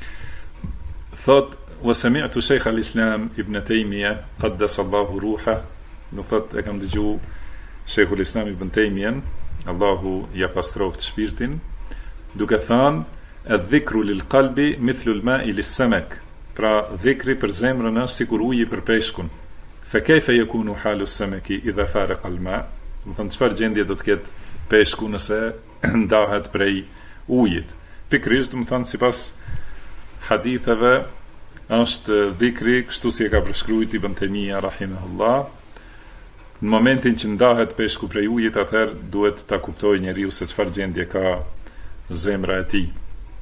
Thot wa sami'tu Sheikh al-Islam Ibn Taymiyyah qaddasa Allahu ruha. Do thot e kam dëgjuar Sheikhul Islam Ibn Taymiyyah, Allahu ja pastroft shpirtin, duke thënë ad-dhikru lil-qalbi mithlu al-ma'i lis-samak. Pra dhikri për zemrën është sikur uji për peshkun. Fa kayfa yakunu halu as-samaki idha faraqa al-ma'? Do thënë çfarë gjendje do të ketë peshku nëse ndahet prej ujit. Pikrisht, do të thënë sipas haditheve është dhikri kështu si e ka përshkruajtur Ibn Taymija rahimahullah. Në momentin që ndahet peshku prej ujit, atëherë duhet ta kuptojë njeriu se çfarë gjendje ka zemra e tij.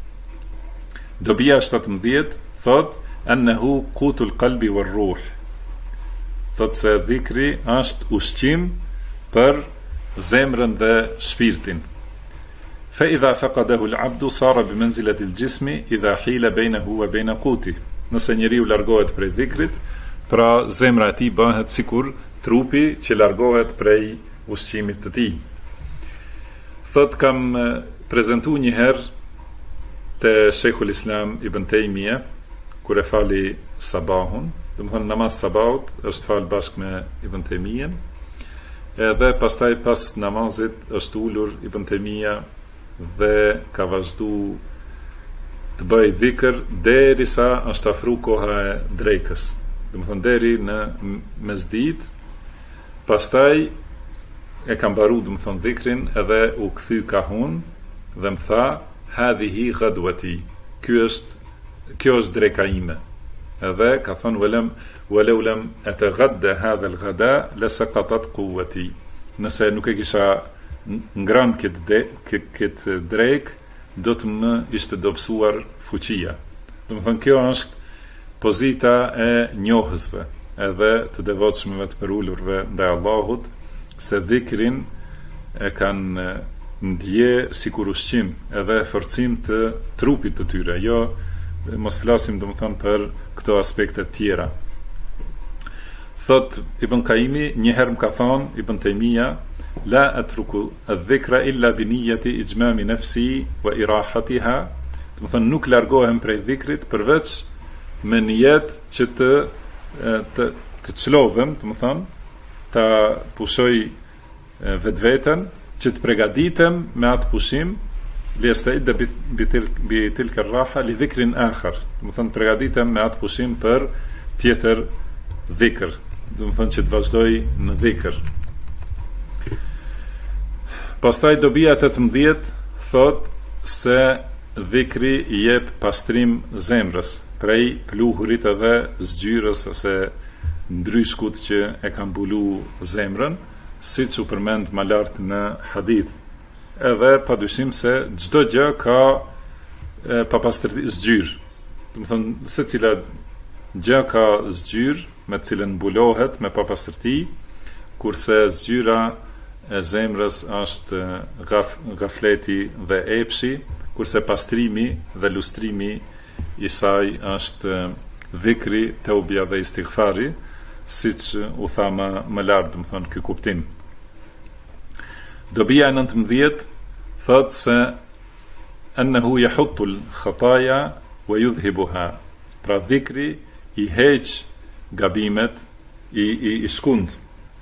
Dobia 17 thot annahu qutul qalbi war ruh. Thot se dhikri është ushqim për zemrën dhe shpirtin. Fa idha faqadahu al-'abdu sara bi manzilati al-jismi idha hila bainahu wa bain quti. Nëse njeriu largohet prej dhikrit, pra zemra e tij bëhet sikur trupi që largohet prej ushqimit të tij. Thot kam prezantuar një herë te Sheikhul Islam Ibn Taymija kur e fali sabahun, do të thonë namaz sabahut është fal bashkë me Ibn Taymijen. Edhe pastaj pas namazit është ulur Ibn Taymija dhe ka vazhdu të bëj dhikr derisa është afru koha e drekës. Do të thonë deri në mesditë. Pastaj e kam mbaru, do të thonë dhikrin, edhe u kthy kahun dhe më tha hadhihi ghadwati. Kjo është dreka ime. Edhe ka thënë walau lam ataghadda hadha al-ghada lasaqatat quwwati. Nëse nuk e kisha ngran këtë drek, do të më ishte dobësuar fuqia. Do të thonë kjo është pozita e njohësve, edhe të devotshmëve të përulurve ndaj Allahut, se dhikrin e kanë ndje sikur ushqim, edhe forcim të trupit të tyre. Jo, mos flasim do të thonë për këto aspekte tjera. Thot Ibn Qayyimi, një herë më ka thonë Ibn Taymija, la atruku adh-dhikra illa bi niyyati ijmami nafsi wa irahatiha. Do të thonë nuk largohem prej dhikrit përveç me nijet që të çlodhem, do të thonë, ta pushoj vetveten, që të përgatitem me atë pushim, liesta'id bi tilka ar-raha li dhikrin akhar. Do të thonë përgatitem me atë pushim për tjetër dhikr. Do të thonë që të vazhdoj në dhikr. Pastaj dobia 18 thot se dhikri I jep pastrim zemrës prej pluhurit edhe zgjyrës ose ndryshkut që e kanë mbulu zemrën, siç u përmend më lart në hadith. Edhe padyshim se çdo gjë ka papastërti zgjyrë. Do të thonë secila gjë ka zgjyrë me të cilën mbulohet me papastërti, kurse zgjyra e zemrës është gafleti dhe epshi, kurse pastrimi dhe lustrimi I saj është dhikri, teubja dhe istighfari, siç u tha më lart, do të thonë ky kuptim. Dobia 19 thot se annahu yahuttu al-khataya wa yudhhibuha. Pra dhikri I heq gabimet, I skund.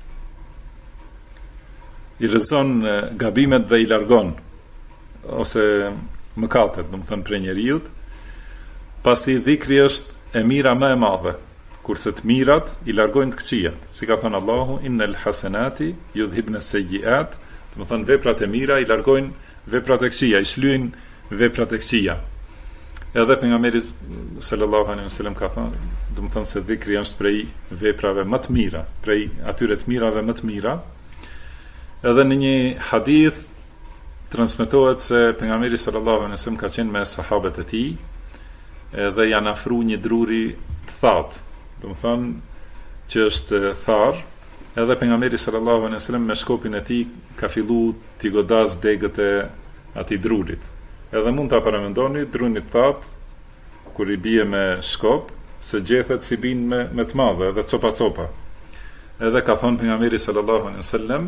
I rrezon gabimet dhe I largon ose mëkatet, do të thonë prej njeriut. Pasi dhikri është e mira më e madhe, kurse të mirat I largojnë të këqijat. Si ka thënë Allahu, innal hasanati yudhibna as-sayyi'at, do të thonë veprat e mira I largojnë veprat e këqija, I shlyejnë veprat e këqija. Edhe pejgamberi sallallahu alaihi wasallam ka thënë, do të thonë se dhikri është prej veprave më të mira, prej atyre të mirave më të mira. Edhe në një hadith transmetohet se pejgamberi sallallahu alaihi wasallam ka qenë me sahabët e tij, edhe janë afru një druri të thatë, do të thonë që është tharë, edhe pejgamberi sallallahu alaihi wasallam me shkopin e tij ka filluar t'i godas degët e atij drurit. Edhe mund ta paramendoni druni thatë kur i bie me shkop se gjethet si bin me të madhe edhe copa. Edhe ka thonë pejgamberi sallallahu alaihi wasallam,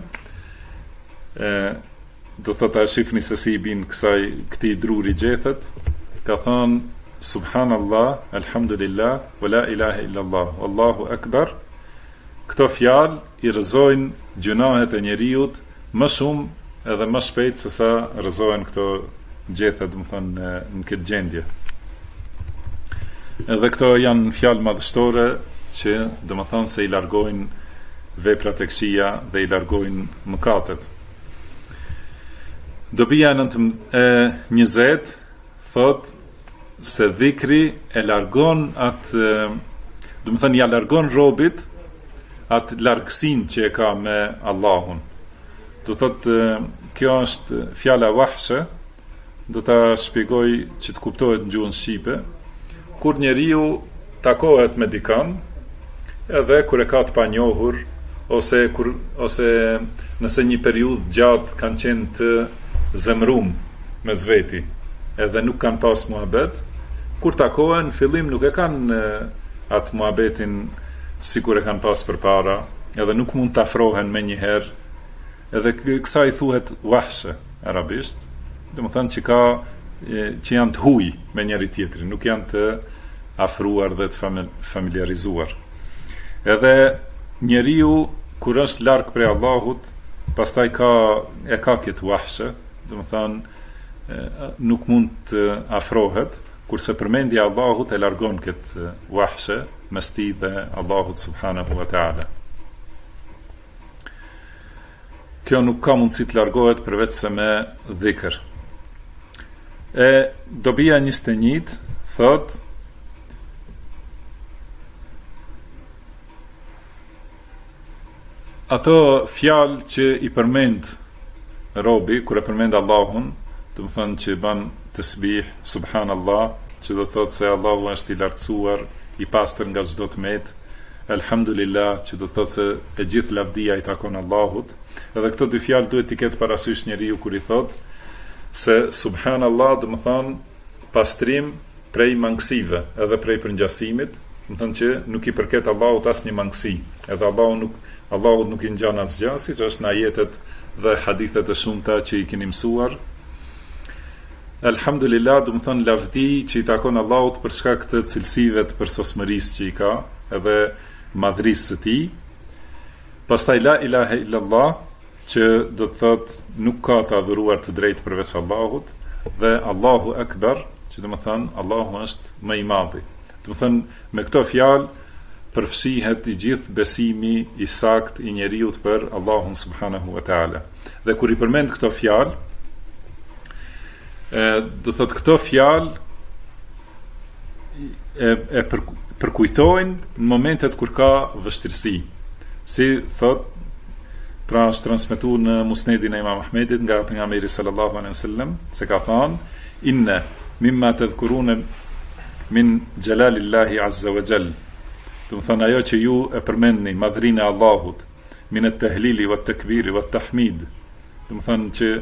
do thotë a shifni se si i bin këtij druri gjethet, ka thonë subhanallah, alhamdulillah, wa la ilaha illallah, wallahu akbar. Këto fjalë i rrëzojnë gjunahet e njeriut më shumë edhe më shpejt se sa rrëzohen këto gjethet, do të thonë në këtë gjendje. Edhe këto janë fjalë madhështore që do të thonë se i largojnë veprat e këqija dhe i largojnë mëkatet. Dobia e 20 thot se dhikri e largon atë, do të thonë ja largon robit atë largësinë që e ka me Allahun. Do thotë kjo është fjala wahshe, do ta shpjegoj që të kuptohet në gjuhën shqipe. Kur njeriu takohet me dikën, edhe kur e ka të panjohur, ose nëse një periudhë gjatë kanë qenë të zemrum me zveti, edhe nuk kanë pas muhabet, kur takohen, fillim nuk e kanë atë muhabetin si kur e kanë pas përpara, edhe nuk mund të afrohen me njëherë, edhe kësaj thuhet wahshe arabisht, dhe më thënë që janë të huj me njëri tjetrin, nuk janë të afruar dhe të familiarizuar. Edhe njeriu kur është larg prej Allahut, pastaj e ka këtë wahshe, dhe më thënë nuk mund të afrohet, kurse përmendja Allahut e largon këtë wahshe mes tij dhe Allahut subhanahu wa ta'ala. Kjo nuk ka mundësi të largohet përveç se me dhikr. Dobia 21 thot ato fjalë që i përmend robi kur e përmend Allahun, do të thonë që ban tasbih, subhanallah, që do thotë se Allahu është i lartësuar, i pastër nga çdo tmet, alhamdulillah, që do thotë se e gjithë lavdia i takon Allahut. Edhe këto dy fjalë duhet t'i ketë parasysh njeriu kur i thotë se subhanallah, do të thonë pastrim prej mangësive, edhe prej përngjasimit, do të thonë që nuk i përket Allahut asnjë mangësi, edhe Allahut nuk i ngjan asgjë, siç është në ajetet dhe hadithet e shumta që i keni mësuar. Alhamdulillah, do të thonë lavdi që i takon Allahut për shkak të cilësive të përsosmërisë që i ka, edhe madhrisë së tij. Pastaj la ilaha illallah, që do të thotë nuk ka të adhuruar të drejtë përveç Allahut, dhe Allahu akbar, që do të thonë Allahu është më i madhi. Do të thonë me këto fjalë përfshihet i gjithë besimi i sakt i njeriut për Allahun subhanahu wa ta'ala. Dhe kur i përmend këto fjalë, do thot këto fjalë e përkujtojnë në momentet kur ka vështirësi. Si thot, pra është transmetuar në Musnedin e Imam Ahmedit nga pejgamberi sallallahu alaihi wasallam, se ka thënë: "Inna mimma tadhkuruna min jalalillahi azza wa jall." Do të thonë ajo që ju e përmendni madhrinë e Allahut, min at-tahlili wat-takbiri wat-tahmid. Do të thonë që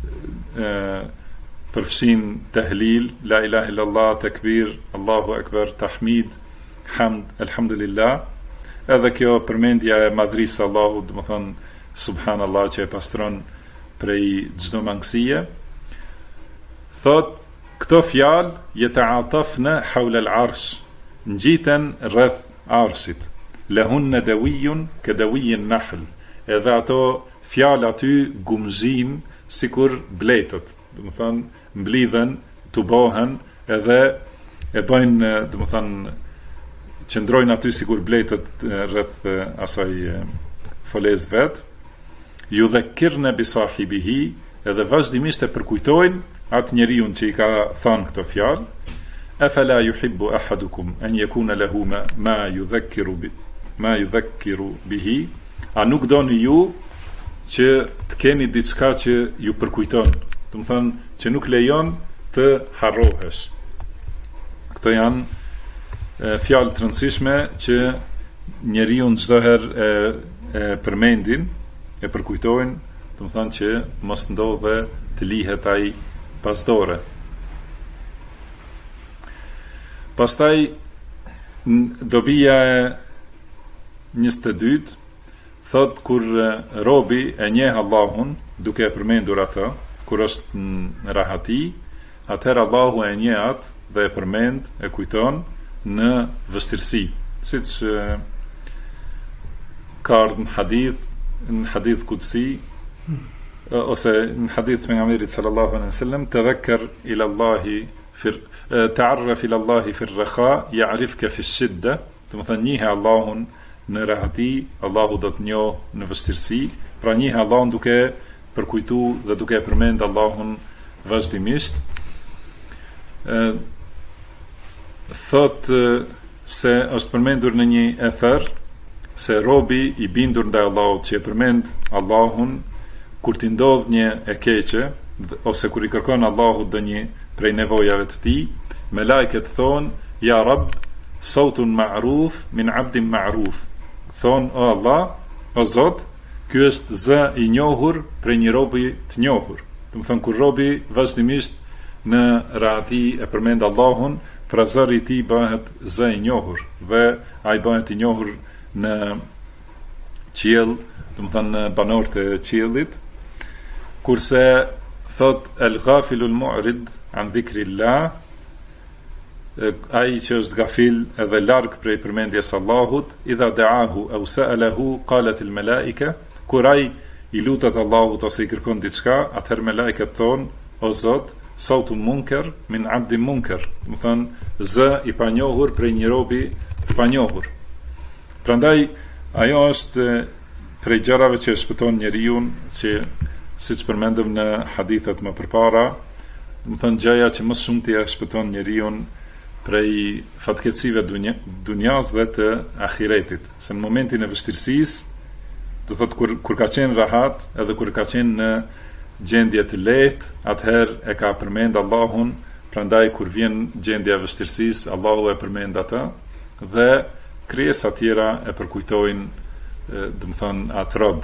përfshin tahlil, la ilaha illallah, takbir, Allahu akbar, tahmid, hamd, alhamdulillah. Edhe kjo përmendja e madhrisë së Allahut, do të thonë subhanallah, që e pastron prej çdo mangësie. Thot, këto fjalë yata'atafna hawla al-arsh, ngjiten rreth arshit. Lahunna dawiyun ka dawiy an-nahl. Edhe ato fjalë aty gumzin sikur bletët. Do të thonë mblidhen, tubohen, edhe e bëjnë, do të thonë qëndrojnë aty sikur bletët rreth asaj folez vet. Yudhakkirna bi sahibihi, edhe vazhdimisht e përkujtojnë atë njeriu që i ka thënë këto fjalë. Afala yuhibbu ahadukum an yakuna lahu ma yudhakkiru bihi. A nuk doni ju që të keni diçka që ju përkujton, do të thonë që nuk lejon të harrohesh. Këto janë fjalë të rëndësishme që njeriu çdo herë e përmendin, e përkujtojnë, do të thonë që mos ndodhe të lihet ai pasdore. Pastaj dobia e 22 thot kur robi e njeh Allahun duke e përmendur atë, kur është në rahati, atëherë Allahu e njeh atë dhe e përmend, e kujton në vështirësi, siç ka ardhur në hadith kudsi ose në hadith pejgamberit sallallahu alaihi wasallam, tadhakkar ila Allahi ta'arraf ila Allahi fi ar-rakha ya'rifka fi ash-shidda, do të thonë njihe Allahun në rahati, Allahu do të njoh në vështirësi, pra njihe Allahun duke përkujtu dhe duke përmend Allahun vazhdimisht. Thot se është përmendur në një ether se robi i bindur ndaj Allahut që e përmend Allahun kur t'i ndodh një e keqe ose kur i kërkon Allahut dhe një prej nevojave të tij, me lajket thonë, ja Rab, sautun ma'ruf min abdin ma'ruf. Thonë, o Allah, o Zot, ky është zë i njohur prej një robi të njohur. Do të thonë, kur robi vazhdimisht në rahati e përmend Allahun, pra zëri i tij bëhet zë i njohur dhe ai bëhet i njohur në qiell, do të thonë në banorët e qiellit. Kurse thot el-ghafilul mu'rid an dhikrillah, ai që është gafil edhe larg prej përmendjes Allahut, idha da'ahu aw sa'alahu qalat al-malaika, kur ai i lutet Allahut ose i kërkon diçka, atëherë melajket thonë, o Zot, sautun munker min abdin munker, do të thonë zë i panjohur prej një robi të panjohur. Prandaj ajo është prej gjërave që shpëton njeriu, që siç përmendëm në hadithet më përpara, do të thonë gjëja që më shumë t'i shpëton njeriu prej fatkeqësive dunjas dhe të ahiretit. Se në momentin e vështirësisë, do thot kur ka qenë rahat, edhe kur ka qenë në gjendje të lehtë, atëherë e ka përmend Allahun, prandaj kur vjen gjendja e vështirësisë, Allahu e përmend atë dhe krijesa tjera e përkujtojnë, do të thonë atë rob.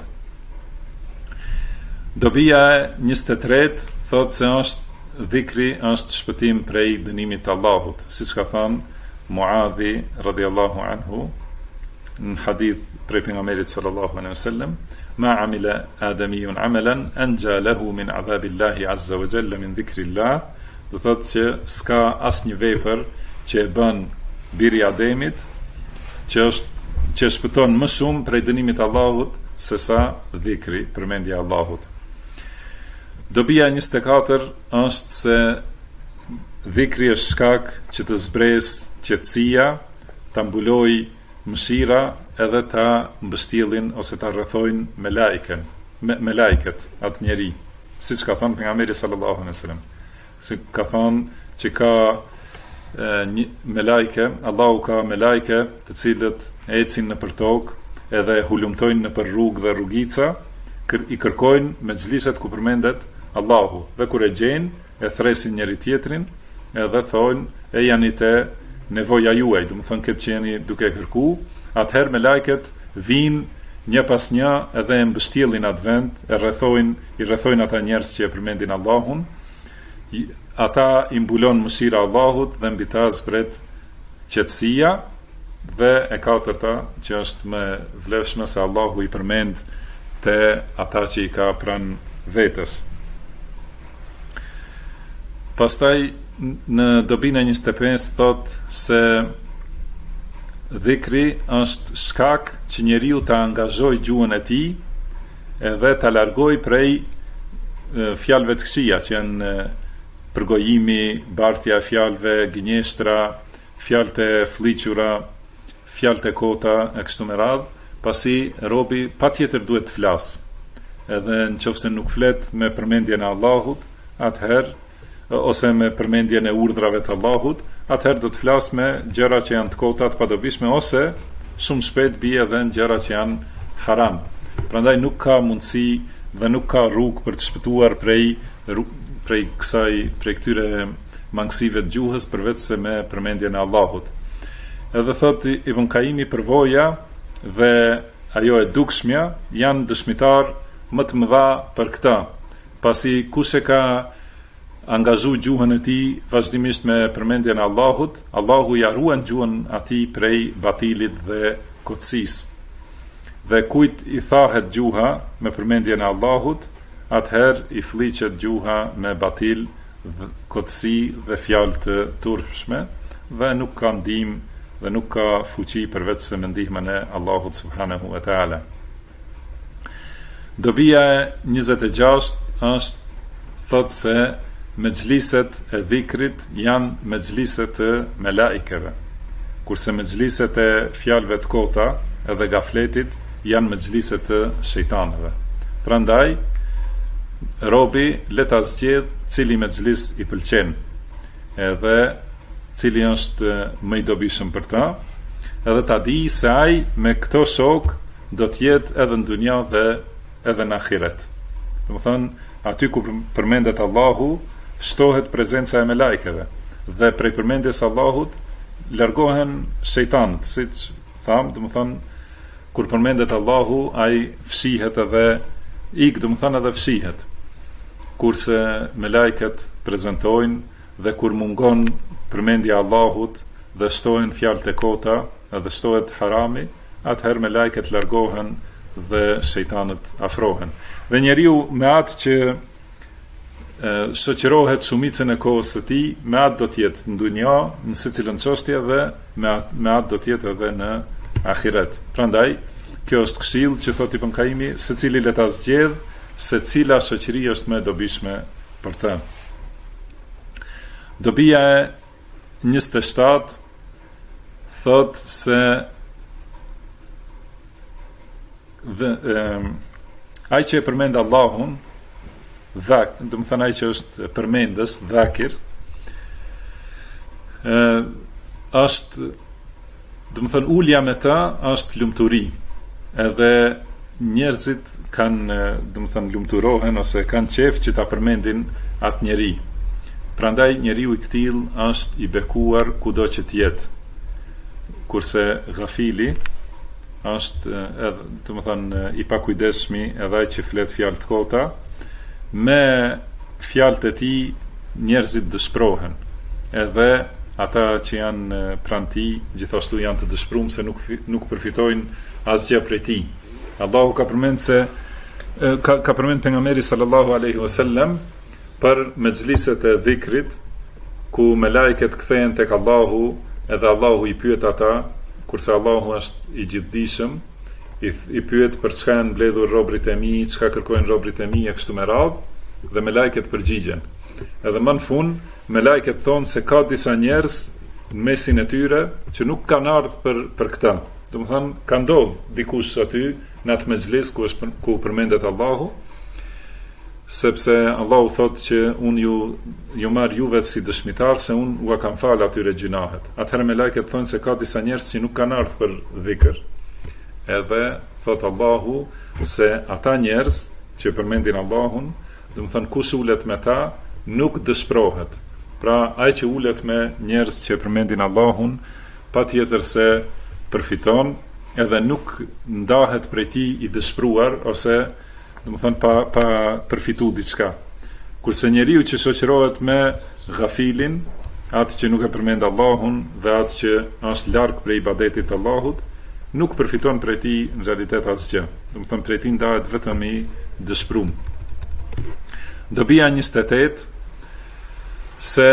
Dobia e 23 thot se është dhikri është shpëtim prej dënimit të Allahut, siç ka thënë Muadhi radhiyallahu anhu në hadith prej pejgamberit sallallahu alaihi wasallam, ma amila adamiyun amalan anja lahu min adhabillahi azza wa jalla min dhikrillah, do thotë që s'ka asnjë vepër që e bën biri Ademit që shpëton më shumë prej dënimit të Allahut se sa dhikri, përmendja e Allahut. Dobia 24 është se dhikri është shkak që të zbresë qetësia, ta mbulojë mëshira edhe ta mbështjellin ose ta rrethojnë melajket atë njeri. Siç ka thënë pejgamberi sallallahu alaihi wasallam. Se ka thënë që ka një melajke, Allahu ka melajke të cilët ecin nëpër tokë edhe hulumtojnë nëpër rrugë dhe rrugica, i kërkojnë me xhliset ku përmendet Allahu, dhe kur e gjejnë, e thresin njëri tjetrin, edhe thonë, e janë te nevoja juaj, do të thonë këtë që jeni duke kërku, atëherë me lajket vinë një pas një edhe e mbështjellin atë vend, i rrethojnë ata njerëz që e përmendin Allahun, ata i mbulon mëshira Allahut dhe mbi ta zbret qetësia, dhe e katërta që është më vlefshme se Allahu i përmend te ata që i ka pranë vetes. Pastaj në dobinë 25 thot se dhikri është shkak që njeriu ta angazhojë gjuhën e tij edhe ta largojë prej fjalëve të këqija që janë përgojimi, bartja e fjalëve, gënjeshtra, fjalët e fliqura, fjalët e kota e kështu me radhë, pasi robi patjetër duhet të flasë. Edhe nëse nuk flet me përmendjen e Allahut, atëherë ose me përmendjen e urdhrave të Allahut, atëherë do të flas me gjëra që janë të kota të padobishme ose shumë shpejt bie edhe në gjëra që janë haram. Prandaj nuk ka mundësi dhe nuk ka rrugë për të shpëtuar prej këtyre mangësive të gjuhës përveç se me përmendjen e Allahut. Edhe thot Ibn Kaimi përvoja dhe ajo e dukshmja, janë dëshmitar më të mëdha për këta. Pasi kush e ka angazhu gjuhën e tij vazhdimisht me përmendjen e Allahut, Allahu ja ruan gjuhën atij prej batilit dhe kotësisë. Dhe kujt i thahet gjuha me përmendjen e Allahut, atëherë i fliqet gjuha me batil, kotësi dhe fjalë të turpshme, dhe nuk ka ndihmë dhe nuk ka fuqi përveç se me ndihmën e Allahut subhanahu wa taala. Dobia e 26 është thotë se mexhliset e dhikrit janë mexhliset të melaikeve, kurse mexhliset e fjalëve të kota edhe gafletit janë mexhliset të shejtanëve. Prandaj robi le ta zgjedh cili mexhlis i pëlqen, edhe cili është më i dobishëm për ta, edhe ta di se ai me këto shok do të jetë edhe në dunja dhe edhe në ahiret. Domethënë, aty ku përmendet Allahu, shtohet prezenca e melajkeve, dhe prej përmendjes Allahut largohen shejtanët, siç tham, domethënë, kur përmendet Allahu, ai fshihet edhe domethënë edhe fshihet. Kurse melajket prezentojnë dhe kur mungon përmendja Allahut dhe shtohen fjalët e kota dhe shtohet harami, atëherë melajket largohen dhe shejtanët afrohen. Dhe njeriu me atë që shoqërohet shumicën e kohës së tij, me atë do të jetë në dunja, në secilën çështje dhe me atë do të jetë edhe në ahiret. Prandaj, kjo është këshill që thotë Ibn Kaimi, secili le ta zgjedh se cila shoqëri është më e dobishme për të. Dobia e 27 thot se ai që e përmend Allahun, do të thënë ai që është përmendës, dhakir, është, do të thënë ulja me ta është lumturi, edhe njerëzit kanë, do të thënë lumturohen ose kanë qejf që ta përmendin atë njeri. Prandaj njeriu i këtill është i bekuar kudo që të jetë. Kurse gafili është edhe, do të thënë, i pakujdesshmi edhe ai që flet fjalë të kota, me fjalët e tij njerëzit dëshpërohen. Edhe ata që janë pranë tij gjithashtu janë të dëshpëruar se nuk përfitojnë asgjë prej tij. Allahu ka përmend se ka përmend pejgamberi sallallahu alaihi wasallam për mexhliset e dhikrit, ku melajket kthehen tek Allahu, edhe Allahu i pyet ata, kurse Allahu është i gjithdijshëm, i pyet për çka janë mbledhur robrit e mi, çka kërkojnë robrit e mi e kështu me radhë, dhe melajket përgjigjen. Edhe më në fund, melajket thonë se ka disa njerëz në mesin e tyre që nuk kanë ardhur për këtë. Domethënë, ka ndodhur dikush aty në atë mexhlis ku përmendet Allahu, sepse Allahu thotë që unë ju marr juve si dëshmitar se unë u kam falë atyre gjunahet. Atëherë melajket thonë se ka disa njerëz që nuk kanë ardhur për dhikr. Edhe thotë Allahu se ata njerëz që përmendin Allahun, do të thënë kush ulet me ta nuk dëshpërohet. Pra ai që ulet me njerëz që përmendin Allahun, patjetër se përfiton edhe nuk ndahet prej tij i dëshpëruar ose do të thënë pa përfitu diçka. Kurse njeriu që shoqërohet me gafilin, atë që nuk e përmend Allahun dhe atë që është larg prej ibadetit të Allahut, nuk përfiton prej tij në realitet asgjë. Do të thënë prej tij ndahet vetëm i dëshpëruar. Dobia 28 se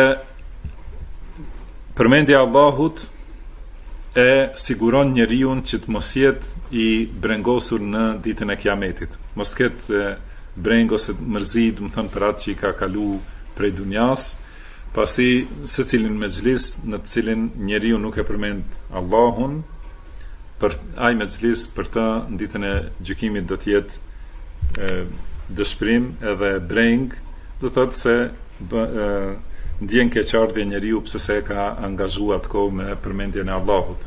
përmendja e Allahut e siguron njeriu që të mos jetë i brengosur në ditën e Kiametit. Mos të ketë breng ose mërzi, do të thënë për atë që i ka kalu prej dunjas, pasi secilin mexhlis në të cilin njeriu nuk e përmend Allahun, për ai mexhlis për të në ditën e gjykimit do të jetë dëshpërim edhe breng, do thotë se ndjen keqardhje njeriu pse se ka angazhuar atë kohë me përmendjen e Allahut.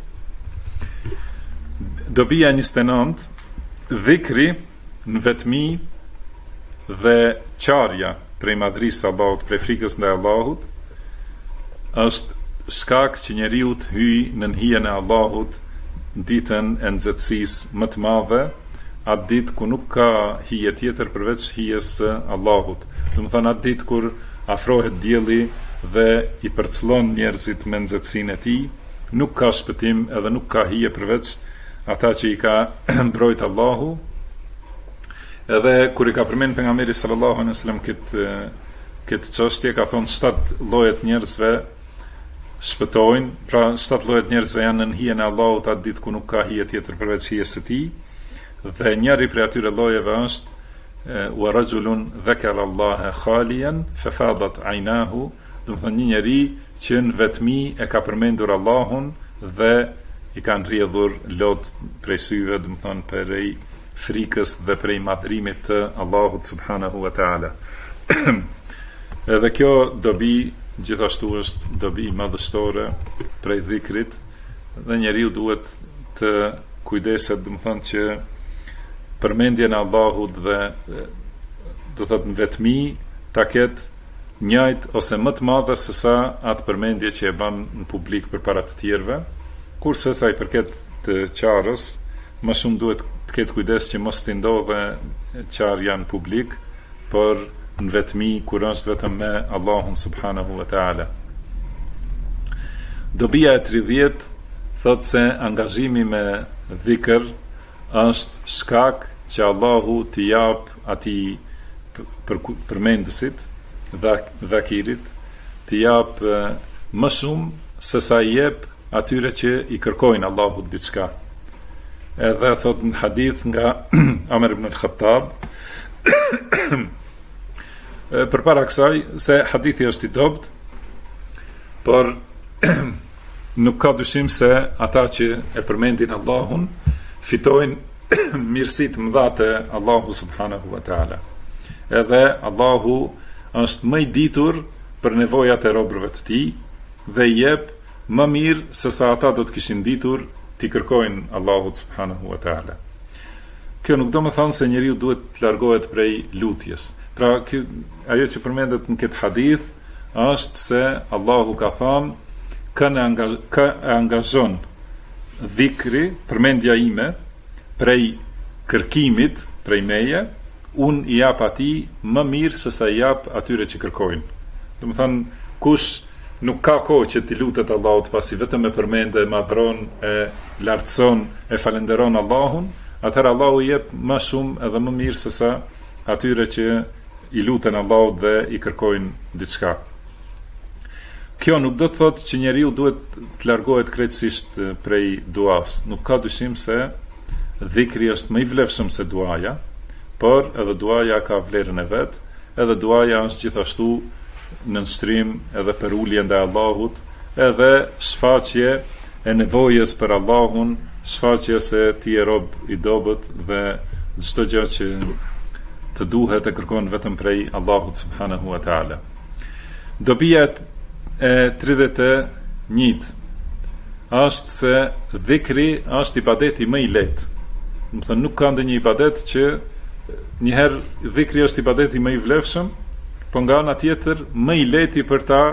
Dobia 29, dhikri në vetmi dhe qarja prej madhrisë së Allahut, prej frikës ndaj Allahut, është shkak që njeriu të hyjë në hijen e Allahut ditën e nxehtësisë më të madhe, atë ditë ku nuk ka hije tjetër përveç hijes së Allahut. Do të thonë atë ditë kur afrohet dielli dhe i përcëllon njerëzit me nxehtësinë e tij, nuk ka shpëtim edhe nuk ka hije përveç ata që i ka mbrojt Allahu. Edhe kur i ka përmend pejgamberi sallallahu alaihi wasallam këtë çështje, ka thonë 7 llojet njerëzve shpëtojnë, pra 7 llojet njerëzve janë në hijen e Allahut atë ditë ku nuk ka hije tjetër përveç hijes së tij. Dhe njëri prej atyre llojeve është wa rajulun dhakara Allaha khaliyan fa fadat aynahu, do të thonë një njeri që në vetmi e ka përmendur Allahun dhe i kanë rrjedhur lot prej syve, do të thonë prej frikës dhe prej madhrimit të Allahut subhanahu wa taala. Edhe kjo dobi gjithashtu është dobi madhështore prej dhikrit, dhe njeriu duhet të kujdeset, do të thonë që përmendjen e Allahut dhe do thotë në vetmi ta ketë njëjtë ose më të madhe se sa atë përmendje që e bën në publik përpara të tjerëve, kurse sa i përket të qarës, më shumë duhet të ketë kujdes që mos t'i ndodhe qarja në publik, por në vetmi kur është vetëm me Allahun subhanahu wa taala. Dobia e 30 thotë se angazhimi me dhikr është shkak që Allahu t'i jap atij përmendësit, dhakirit, t'i jap më shumë se sa i jep atyre që i kërkojnë Allahut diçka. Edhe thot në hadith nga Amr ibn al-Khattab përpara kësaj se hadithi është i dobët, por nuk ka dyshim se ata që e përmendin Allahun fitojnë mirësitë mëdha të Allahu subhanahu wa taala. Edhe Allahu është më i ditur për nevojat e robërve të tij dhe i jep më mirë se sa ata do të kishin ditur t'i kërkojnë Allahut subhanahu wa taala. Kjo nuk do të thonë se njeriu duhet të largohet prej lutjes. Pra ajo që përmendet në këtë hadith është se Allahu ka thënë ka angazhon dhikri, përmendja ime, prej kërkimit prej meje, unë i jap atij më mirë se sa i jap atyre që kërkojnë. Do të thonë, kush nuk ka kohë që t'i lutet Allahut pasi vetëm e përmende, e madhron, e lartëson, e falenderon Allahun, atëherë Allahu i jep më shumë edhe më mirë se sa atyre që i luten Allahut dhe i kërkojnë diçka. Kjo nuk do të thotë që njeriu duhet të largohet krejtësisht prej duas. Nuk ka dyshim se dhikri është më i vlefshëm se duaja, por edhe duaja ka vlerën e vet, edhe duaja është gjithashtu nënshtrim edhe për ulje ndaj Allahut, edhe shfaqje e nevojës për Allahun, shfaqje se ti je rob i dobët dhe çdo gjë që të duhet e kërkon vetëm prej Allahut subhanahu wa taala. Dobia e 31 është se dhikri është ibadeti më i lehtë. Do të thonë nuk ka ndonjë ibadet që njëherë dhikri është ibadeti më i vlefshëm, por nga ana tjetër më i lehti për ta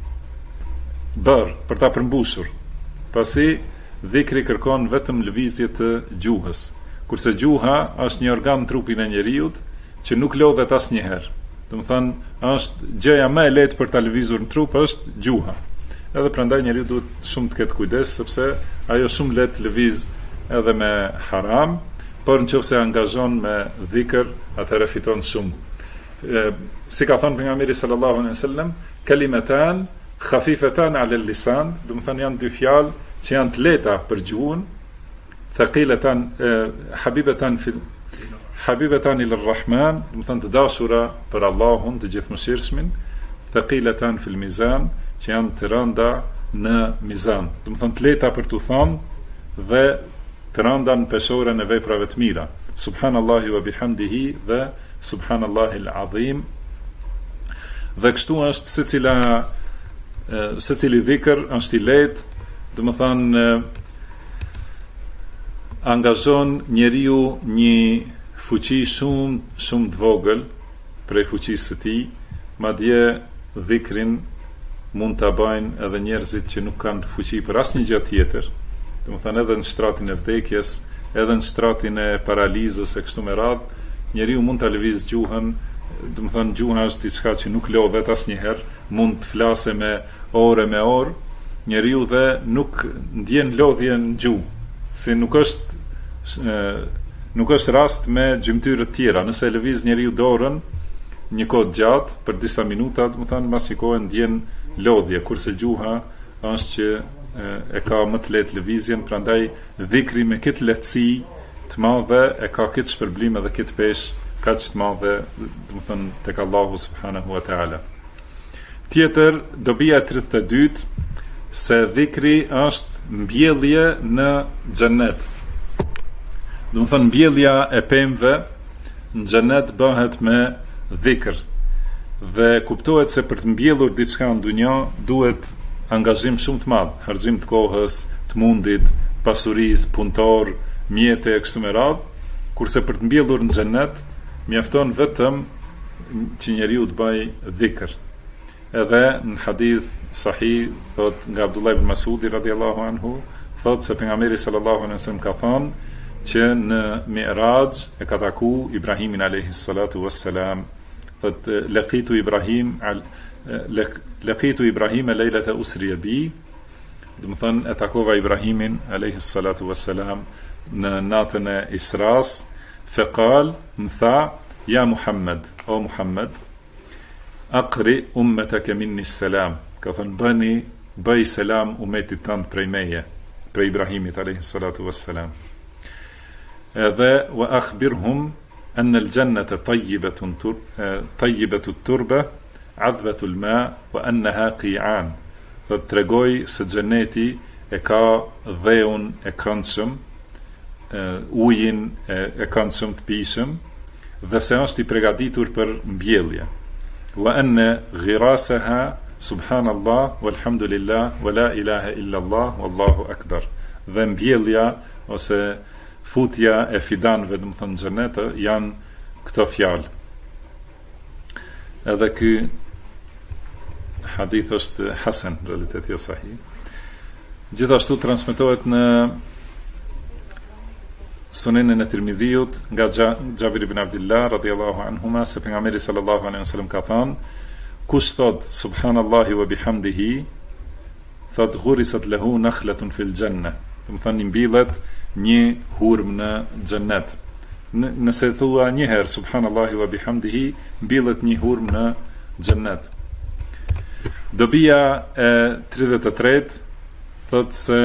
bërë, për ta përmbushur. Pasi dhikri kërkon vetëm lëvizje të gjuhës, kurse gjuha është një organ në trupin e njeriut që nuk lodhet asnjëherë. Do të thonë, është gjëja më e lehtë për ta lëvizur në trup është gjuha. Edhe prandaj njeriu duhet shumë të ketë kujdes, sepse ajo shumë lehtë lëviz edhe me haram, por nëse angazhon me dhikr, atëherë fiton shumë. Si ka thënë pejgamberi sallallahu alaihi wasallam, kalimatan khafifatan ala al-lisan, do të thonë janë dy fjalë që janë të lehta për gjuhën, thaqilatan habibatan ila ar-Rahman, do të thonë të dashura për Allahun, të gjithëmshirshmin, thaqilatan fil mizan, që janë të rënda në mizan. Do të thonë të lehta për t'u thonë dhe të rënda në peshorën e veprave të mira. Subhanallahi wa bihamdihi dhe Subhanallahi al-Azim. Dhe kështu është secili dhikr është i lehtë, do të thonë angazhon njeriu një fuqi shumë të vogël prej fuqisë së tij, madje dhikrin mund ta bëjnë edhe njerëzit që nuk kanë fuqi për asnjë gjë tjetër, domethënë edhe në shtratin e vdekjes, edhe në shtratin e paralizës e kështu me radhë, njeriu mund ta lëviz gjuhën, domethënë gjuha është diçka që nuk lodhet asnjëherë, mund të flasë me orë, njeriu dhe nuk ndjen lodhje në gjuhë, si nuk është rast me gjymtyrë të tjera. Nëse lëviz njeriu dorën një kohë gjatë për disa minuta, domethënë mbas një kohë ndjen lodhje, kurse gjuha është që e ka më të lehtë lëvizjen, prandaj dhikri me këtë lehtësi të madhe e ka këtë shpërblim edhe këtë peshë kaq të madhe, domethënë tek Allahu subhanahu wa taala. Tjetër, dobia e 32 se dhikri është mbjellje në xhennet. Domethënë mbjellja e pemëve në xhennet bëhet me dhikr. Dhe kuptohet se për të mbjellur diçka në dunjë duhet angazhim shumë të madh, harxhim të kohës, të mundit, pasurisë, punëtor, mjete e kështu me radhë, kurse për të mbjellur në xhennet mjafton vetëm që njeriu të bëjë dhikr. Edhe në hadith sahih thot nga Abdullah ibn Mas'udi radhiyallahu anhu, thot se pejgamberi sallallahu alaihi wasallam ka thënë që në Mi'raj e ka taku Ibrahimin alayhi salatu wassalam, thot laqitu Ibrahim lejlata usriya bi, do të thonë e takova Ibrahimin alayhi salatu wassalam në natën e Isras, faqal, më tha, ja Muhammed, o Muhammed, aqri ummetaka minni salam, ka thënë bëj selam umetit tënd prej meje, prej Ibrahimit alayhi salatu wassalam. Edhe wa akhbirhum أن الجنة طيبة التربة عذبة الماء وأنها قيعان. Thot tregoj se xheneti e ka dheun e këndshëm, ujin e këndshëm të pijshëm, dhe se është i përgatitur për mbjellje. Wa anna ghirasaha subhanallah walhamdulillah wa la ilaha illa Allah wallahu akbar. Dhe mbjellja ose futja e fidanëve, do të thonë xhenetë, janë këto fjalë. Edhe ky hadith është hasan, në realitet jo sahih. Gjithashtu transmetohet në Sunenin e Tirmidhiut nga Xhabir ibn Abdullah radhiyallahu anhuma se pejgamberi sallallahu alaihi wasallam ka thënë, kush thot subhanallahi wa bihamdihi, thot ghurisat lahu nakhlatun fil janna. Do të thonë mbillet një hurm në xhennet. Nëse thua një herë subhanallahi wa bihamdihi, mbillet një hurm në xhennet. Dobia e 33 thot se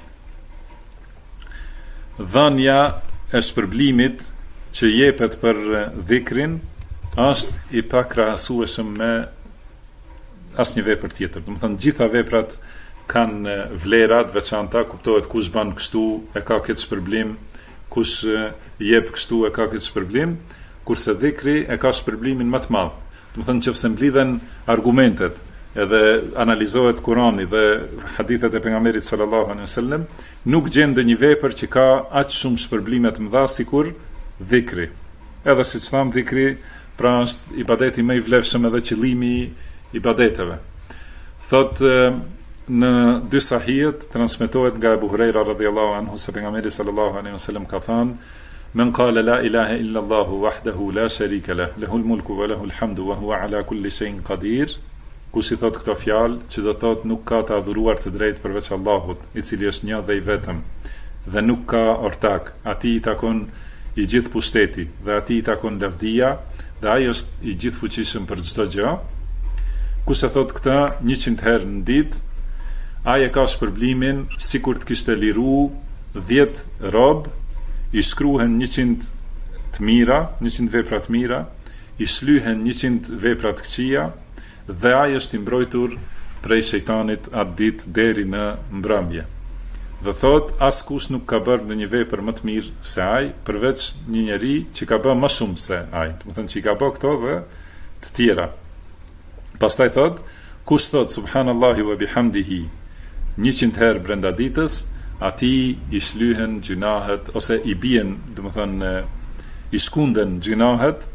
dhënia e shpërblimit që jepet për dhikrin është i pakrahasueshëm me asnjë vepër tjetër. Do të thonë gjitha veprat kanë vlera të veçanta, kuptohet kush bën kështu e ka këtë shpërblim, kush jep kështu e ka këtë shpërblim, kurse dhikri e ka shpërblimin më të madh. Do të thonë nëse mblidhen argumentet, edhe analizohet Kurani dhe hadithet e pejgamberit sallallahu alaihi wasallam, nuk gjen ndonjë vepër që ka aq shumë shpërblime të mëdha sikur dhikri. Edhe siç tham, dhikri pra është ibadeti më i vlefshëm edhe qëllimi i ibadeteve. Thot në dy sahihet transmetohet nga Abu Huraira radhiyallahu anhu se pejgamberi sallallahu alaihi wasallam ka thënë, men qala la ilaha illa Allah wahdahu la sharika lahu, lahul mulku wa lahul hamdu wa huwa ala kulli shay'in qadir. Kush i thot këto fjalë, që do thot nuk ka të adhuruar të drejtë përveç Allahut, i cili është një dhe i vetëm, dhe nuk ka ortak, atij i takon i gjithë pushteti, dhe atij i takon lavdia, dhe ai është i gjithë fuqishëm për çdo gjë. Kush e thot këtë 100 herë në ditë, ai e ka shpërblimin sikur të kishte liru 10 rob, i shkruhen 100 të mira, 100 vepra të mira, i shlyhen 100 vepra të këqija, dhe ai është i mbrojtur prej shejtanit atë ditë deri në mbrëmje. Dhe thot, askush nuk ka bërë ndonjë vepër më të mirë se ai, përveç një njeri që ka bërë më shumë se ai. Do të thonë që i ka bërë këto dhe të tjera. Pastaj thot, kush thot subhanallahi wa bihamdihi 100 herë brenda ditës, atij i shlyhen gjunahet ose i bien, do të thonë i shkunden gjunahet,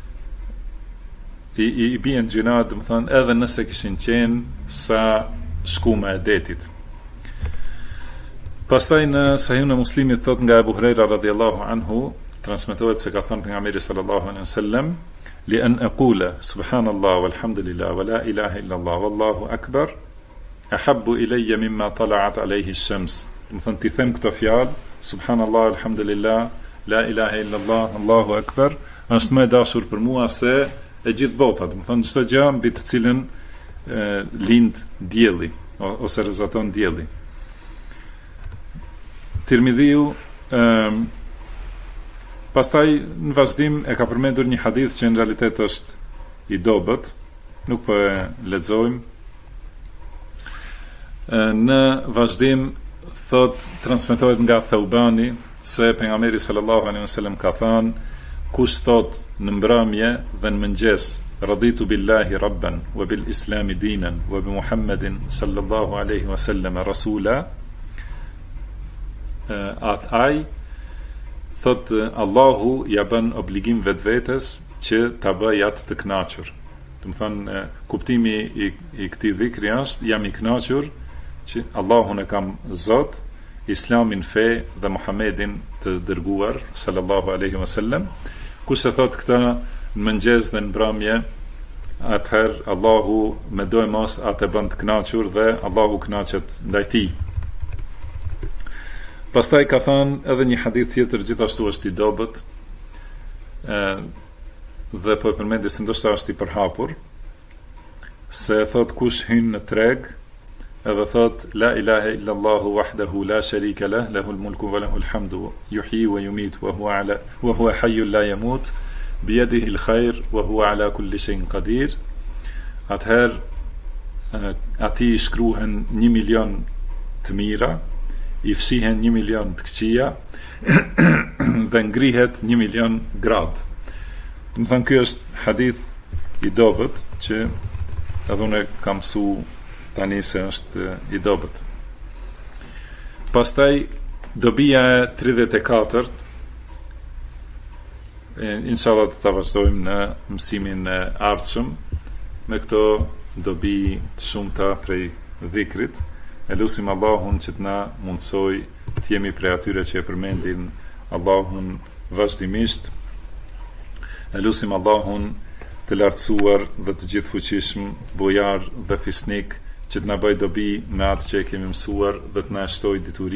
i bien gjunahet, do të thonë edhe nëse kishin qenë sa shkuma e detit. Pastaj në Sahihun e Muslimit thot nga Abu Huraira radhiyallahu anhu, transmetohet se ka thënë pejgamberi sallallahu alaihi wasallam, li an aqula subhanallah walhamdulillah wa la ilaha illa allah wallahu akbar ahabbu ilayya mimma tala'at alayhi ash-shams. Do thënë ti them këto fjalë, subhanallah alhamdulillah la ilaha illa allah allahu akbar, është më e dashur për mua se e gjithë bota. Do thënë çdo gjë mbi të cilën lind dielli ose rrezaton dielli. Tirmidhiu pastaj në vazhdim e ka përmendur një hadith që në realitet është i dobët, nuk po e lexojmë. Në vazhdim thot transmetohet nga Thaubani se pejgamberi sallallahu alaihi wasallam ka thënë, kush thot në mbrëmje dhe në mëngjes raditu billahi rabban wa bil islami dinan wa bi Muhammedin sallallahu alaihi wasallam rasula, ai thot Allahu ja bën obligim vetvetes që ta bëj atë të kënaqur. Do të thonë kuptimi i këtij dhikri është jam i kënaqur që Allahun e kam Zot, Islamin fe dhe Muhammedin të dërguar sallallahu alaihi wasallam. Kush e thot këtë në mëngjes dhe në mbrëmje, atëherë Allahu me dojë mos atë bën të kënaqur dhe Allahu kënaqet ndaj tij. Pastaj ka thënë edhe një hadith tjetër, gjithashtu është i dobët, dhe po e përmendi se ndoshta është i përhapur, se thot kush hyn në treg edhe thot la ilaha illa Allahu wahdahu la sharika lah, lahul mulku wa lahul hamdu, yuhyi wa yumit wa huwa hayyun la yamut, bi yadihi al-khair wa huwa ala kulli shay'in qadir. Atëherë ati i shkruhen 1 milion të mira, i fshihen 1 milion të këqija dhe ngrihet 1 milion grad. Do të thënë ky është hadith i dobët që edhe unë kam mësu tani se është i dobët. Pastaj dobia e 34, inshallah do ta vazhdojmë në mësimin e ardhshëm me këto dobi të shumta prej dhikrit. E lusim Allahun që të na mundsoj të jemi prej atyre që e përmendin Allahun vazhdimisht. E lusim Allahun të lartësuar dhe të gjithfuqishëm, bujar dhe fisnik, që të na bëj dobi me atë që e kemi mësuar dhe të na shtoj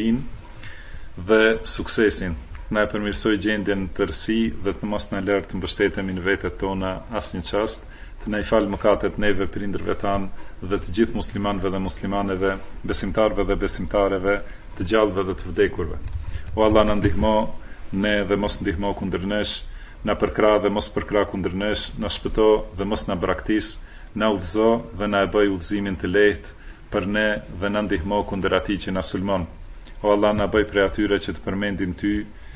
diturinë dhe suksesin, të na përmirësoj gjendjen në tërësi dhe të mos na lërë të mbështetemi në vetet tona asnjë çast, të na i falë mëkatet neve, prindërve tanë dhe të gjithë muslimanëve dhe muslimaneve, besimtarëve dhe besimtareve, të gjallëve dhe të vdekurve. O Allah, na ndihmo ne dhe mos ndihmo kundër nesh, na përkra dhe mos përkra kundër nesh, na shpëto dhe mos na braktis, na udhëzo dhe na e bëj udhëzimin të lehtë për ne dhe na ndihmo kundër atij që na sulmon. O Allah, na bëj prej atyre që të përmendin ty,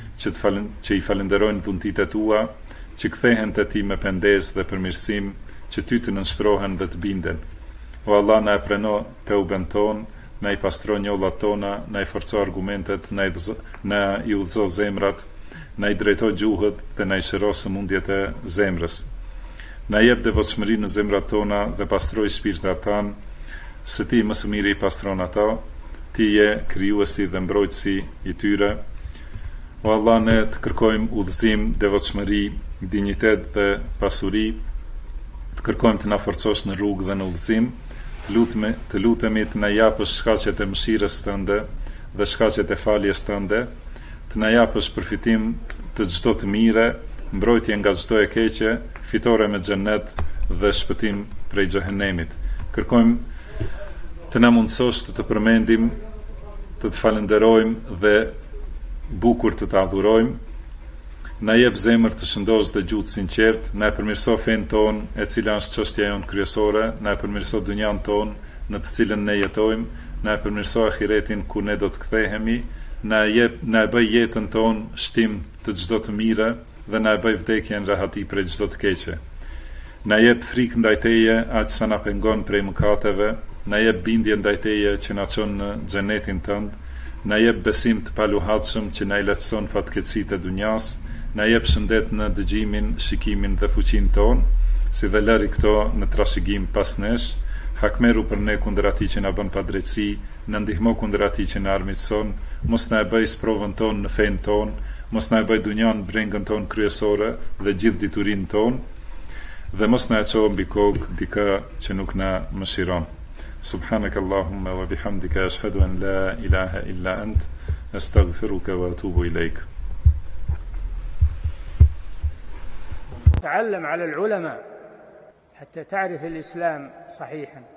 që i falenderojnë dhuntitë tua, që kthehen te ti me pendes dhe përmirësim, që ty të nënshtrohen dhe të binden. O Allah, na e preno teuben ton, na i pastro njollat tona, na i forco argumentet, na i udhëzo zemrat, na i drejto gjuhët dhe na i shëro sëmundjet e zemrës. Na jep devotshmëri në zemrat tona dhe pastroj shpirtat tan, se ti më së miri i pastron ata, ti je krijuesi dhe mbrojtësi i tyre. O Allah, ne të kërkojmë udhëzim, devotshmëri, dinjitet dhe pasuri, të kërkojmë të na forcosh në rrugë dhe në udhëzim, të lutemi të na japësh shkaqet e mëshirës tënde dhe shkaqet e faljes tënde, të na japësh përfitim të çdo të mire, mbrojtje nga çdo e keqe, fitore me xhennet dhe shpëtim prej xhehenemit. Kërkojmë të na mundsosh të përmendim, të falenderojmë dhe bukur të të adhurojmë. Na jep zemër të shëndosh dhe gjuhë sinqert, na e përmirëso fenë tonë, e cila është çështja jonë kryesore, na e përmirëso dynjan tonë në të cilën ne jetojmë, na e përmirëso ahiretin ku ne do të kthehemi, na e bëj jetën tonë shtim të çdo të mire dhe na e bëj vdekjen rahati prej çdo të keqe. Na jep frikë ndaj teje aq sa na pengon prej mëkateve, na jep bindje ndaj teje që na çon në xhenetin tënd, na jep besim të paluhatshëm që na i lehtëson fatkeqësitë e dunjas, na jep shëndet në dëgjimin, shikimin dhe fuqinë tonë, si dhe lëri këto në trashëgim pas nesh, hakmeru për ne kundër atij që na bën padrejtësi, na ndihmo kundër atij që na armiqson, mos na e bëj sprovën tonë në fenë tonë, mos na e bëj dunjan brengën tonë kryesore dhe gjithë diturinë tonë, dhe mos na e çojë mbi kokë dikë që nuk na mëshiron. Subhanakallahumma wa bihamdika ashhadu an la ilaha illa ant astaghfiruka wa atubu ilaik. تعلم على العلماء حتى تعرف الإسلام صحيحا.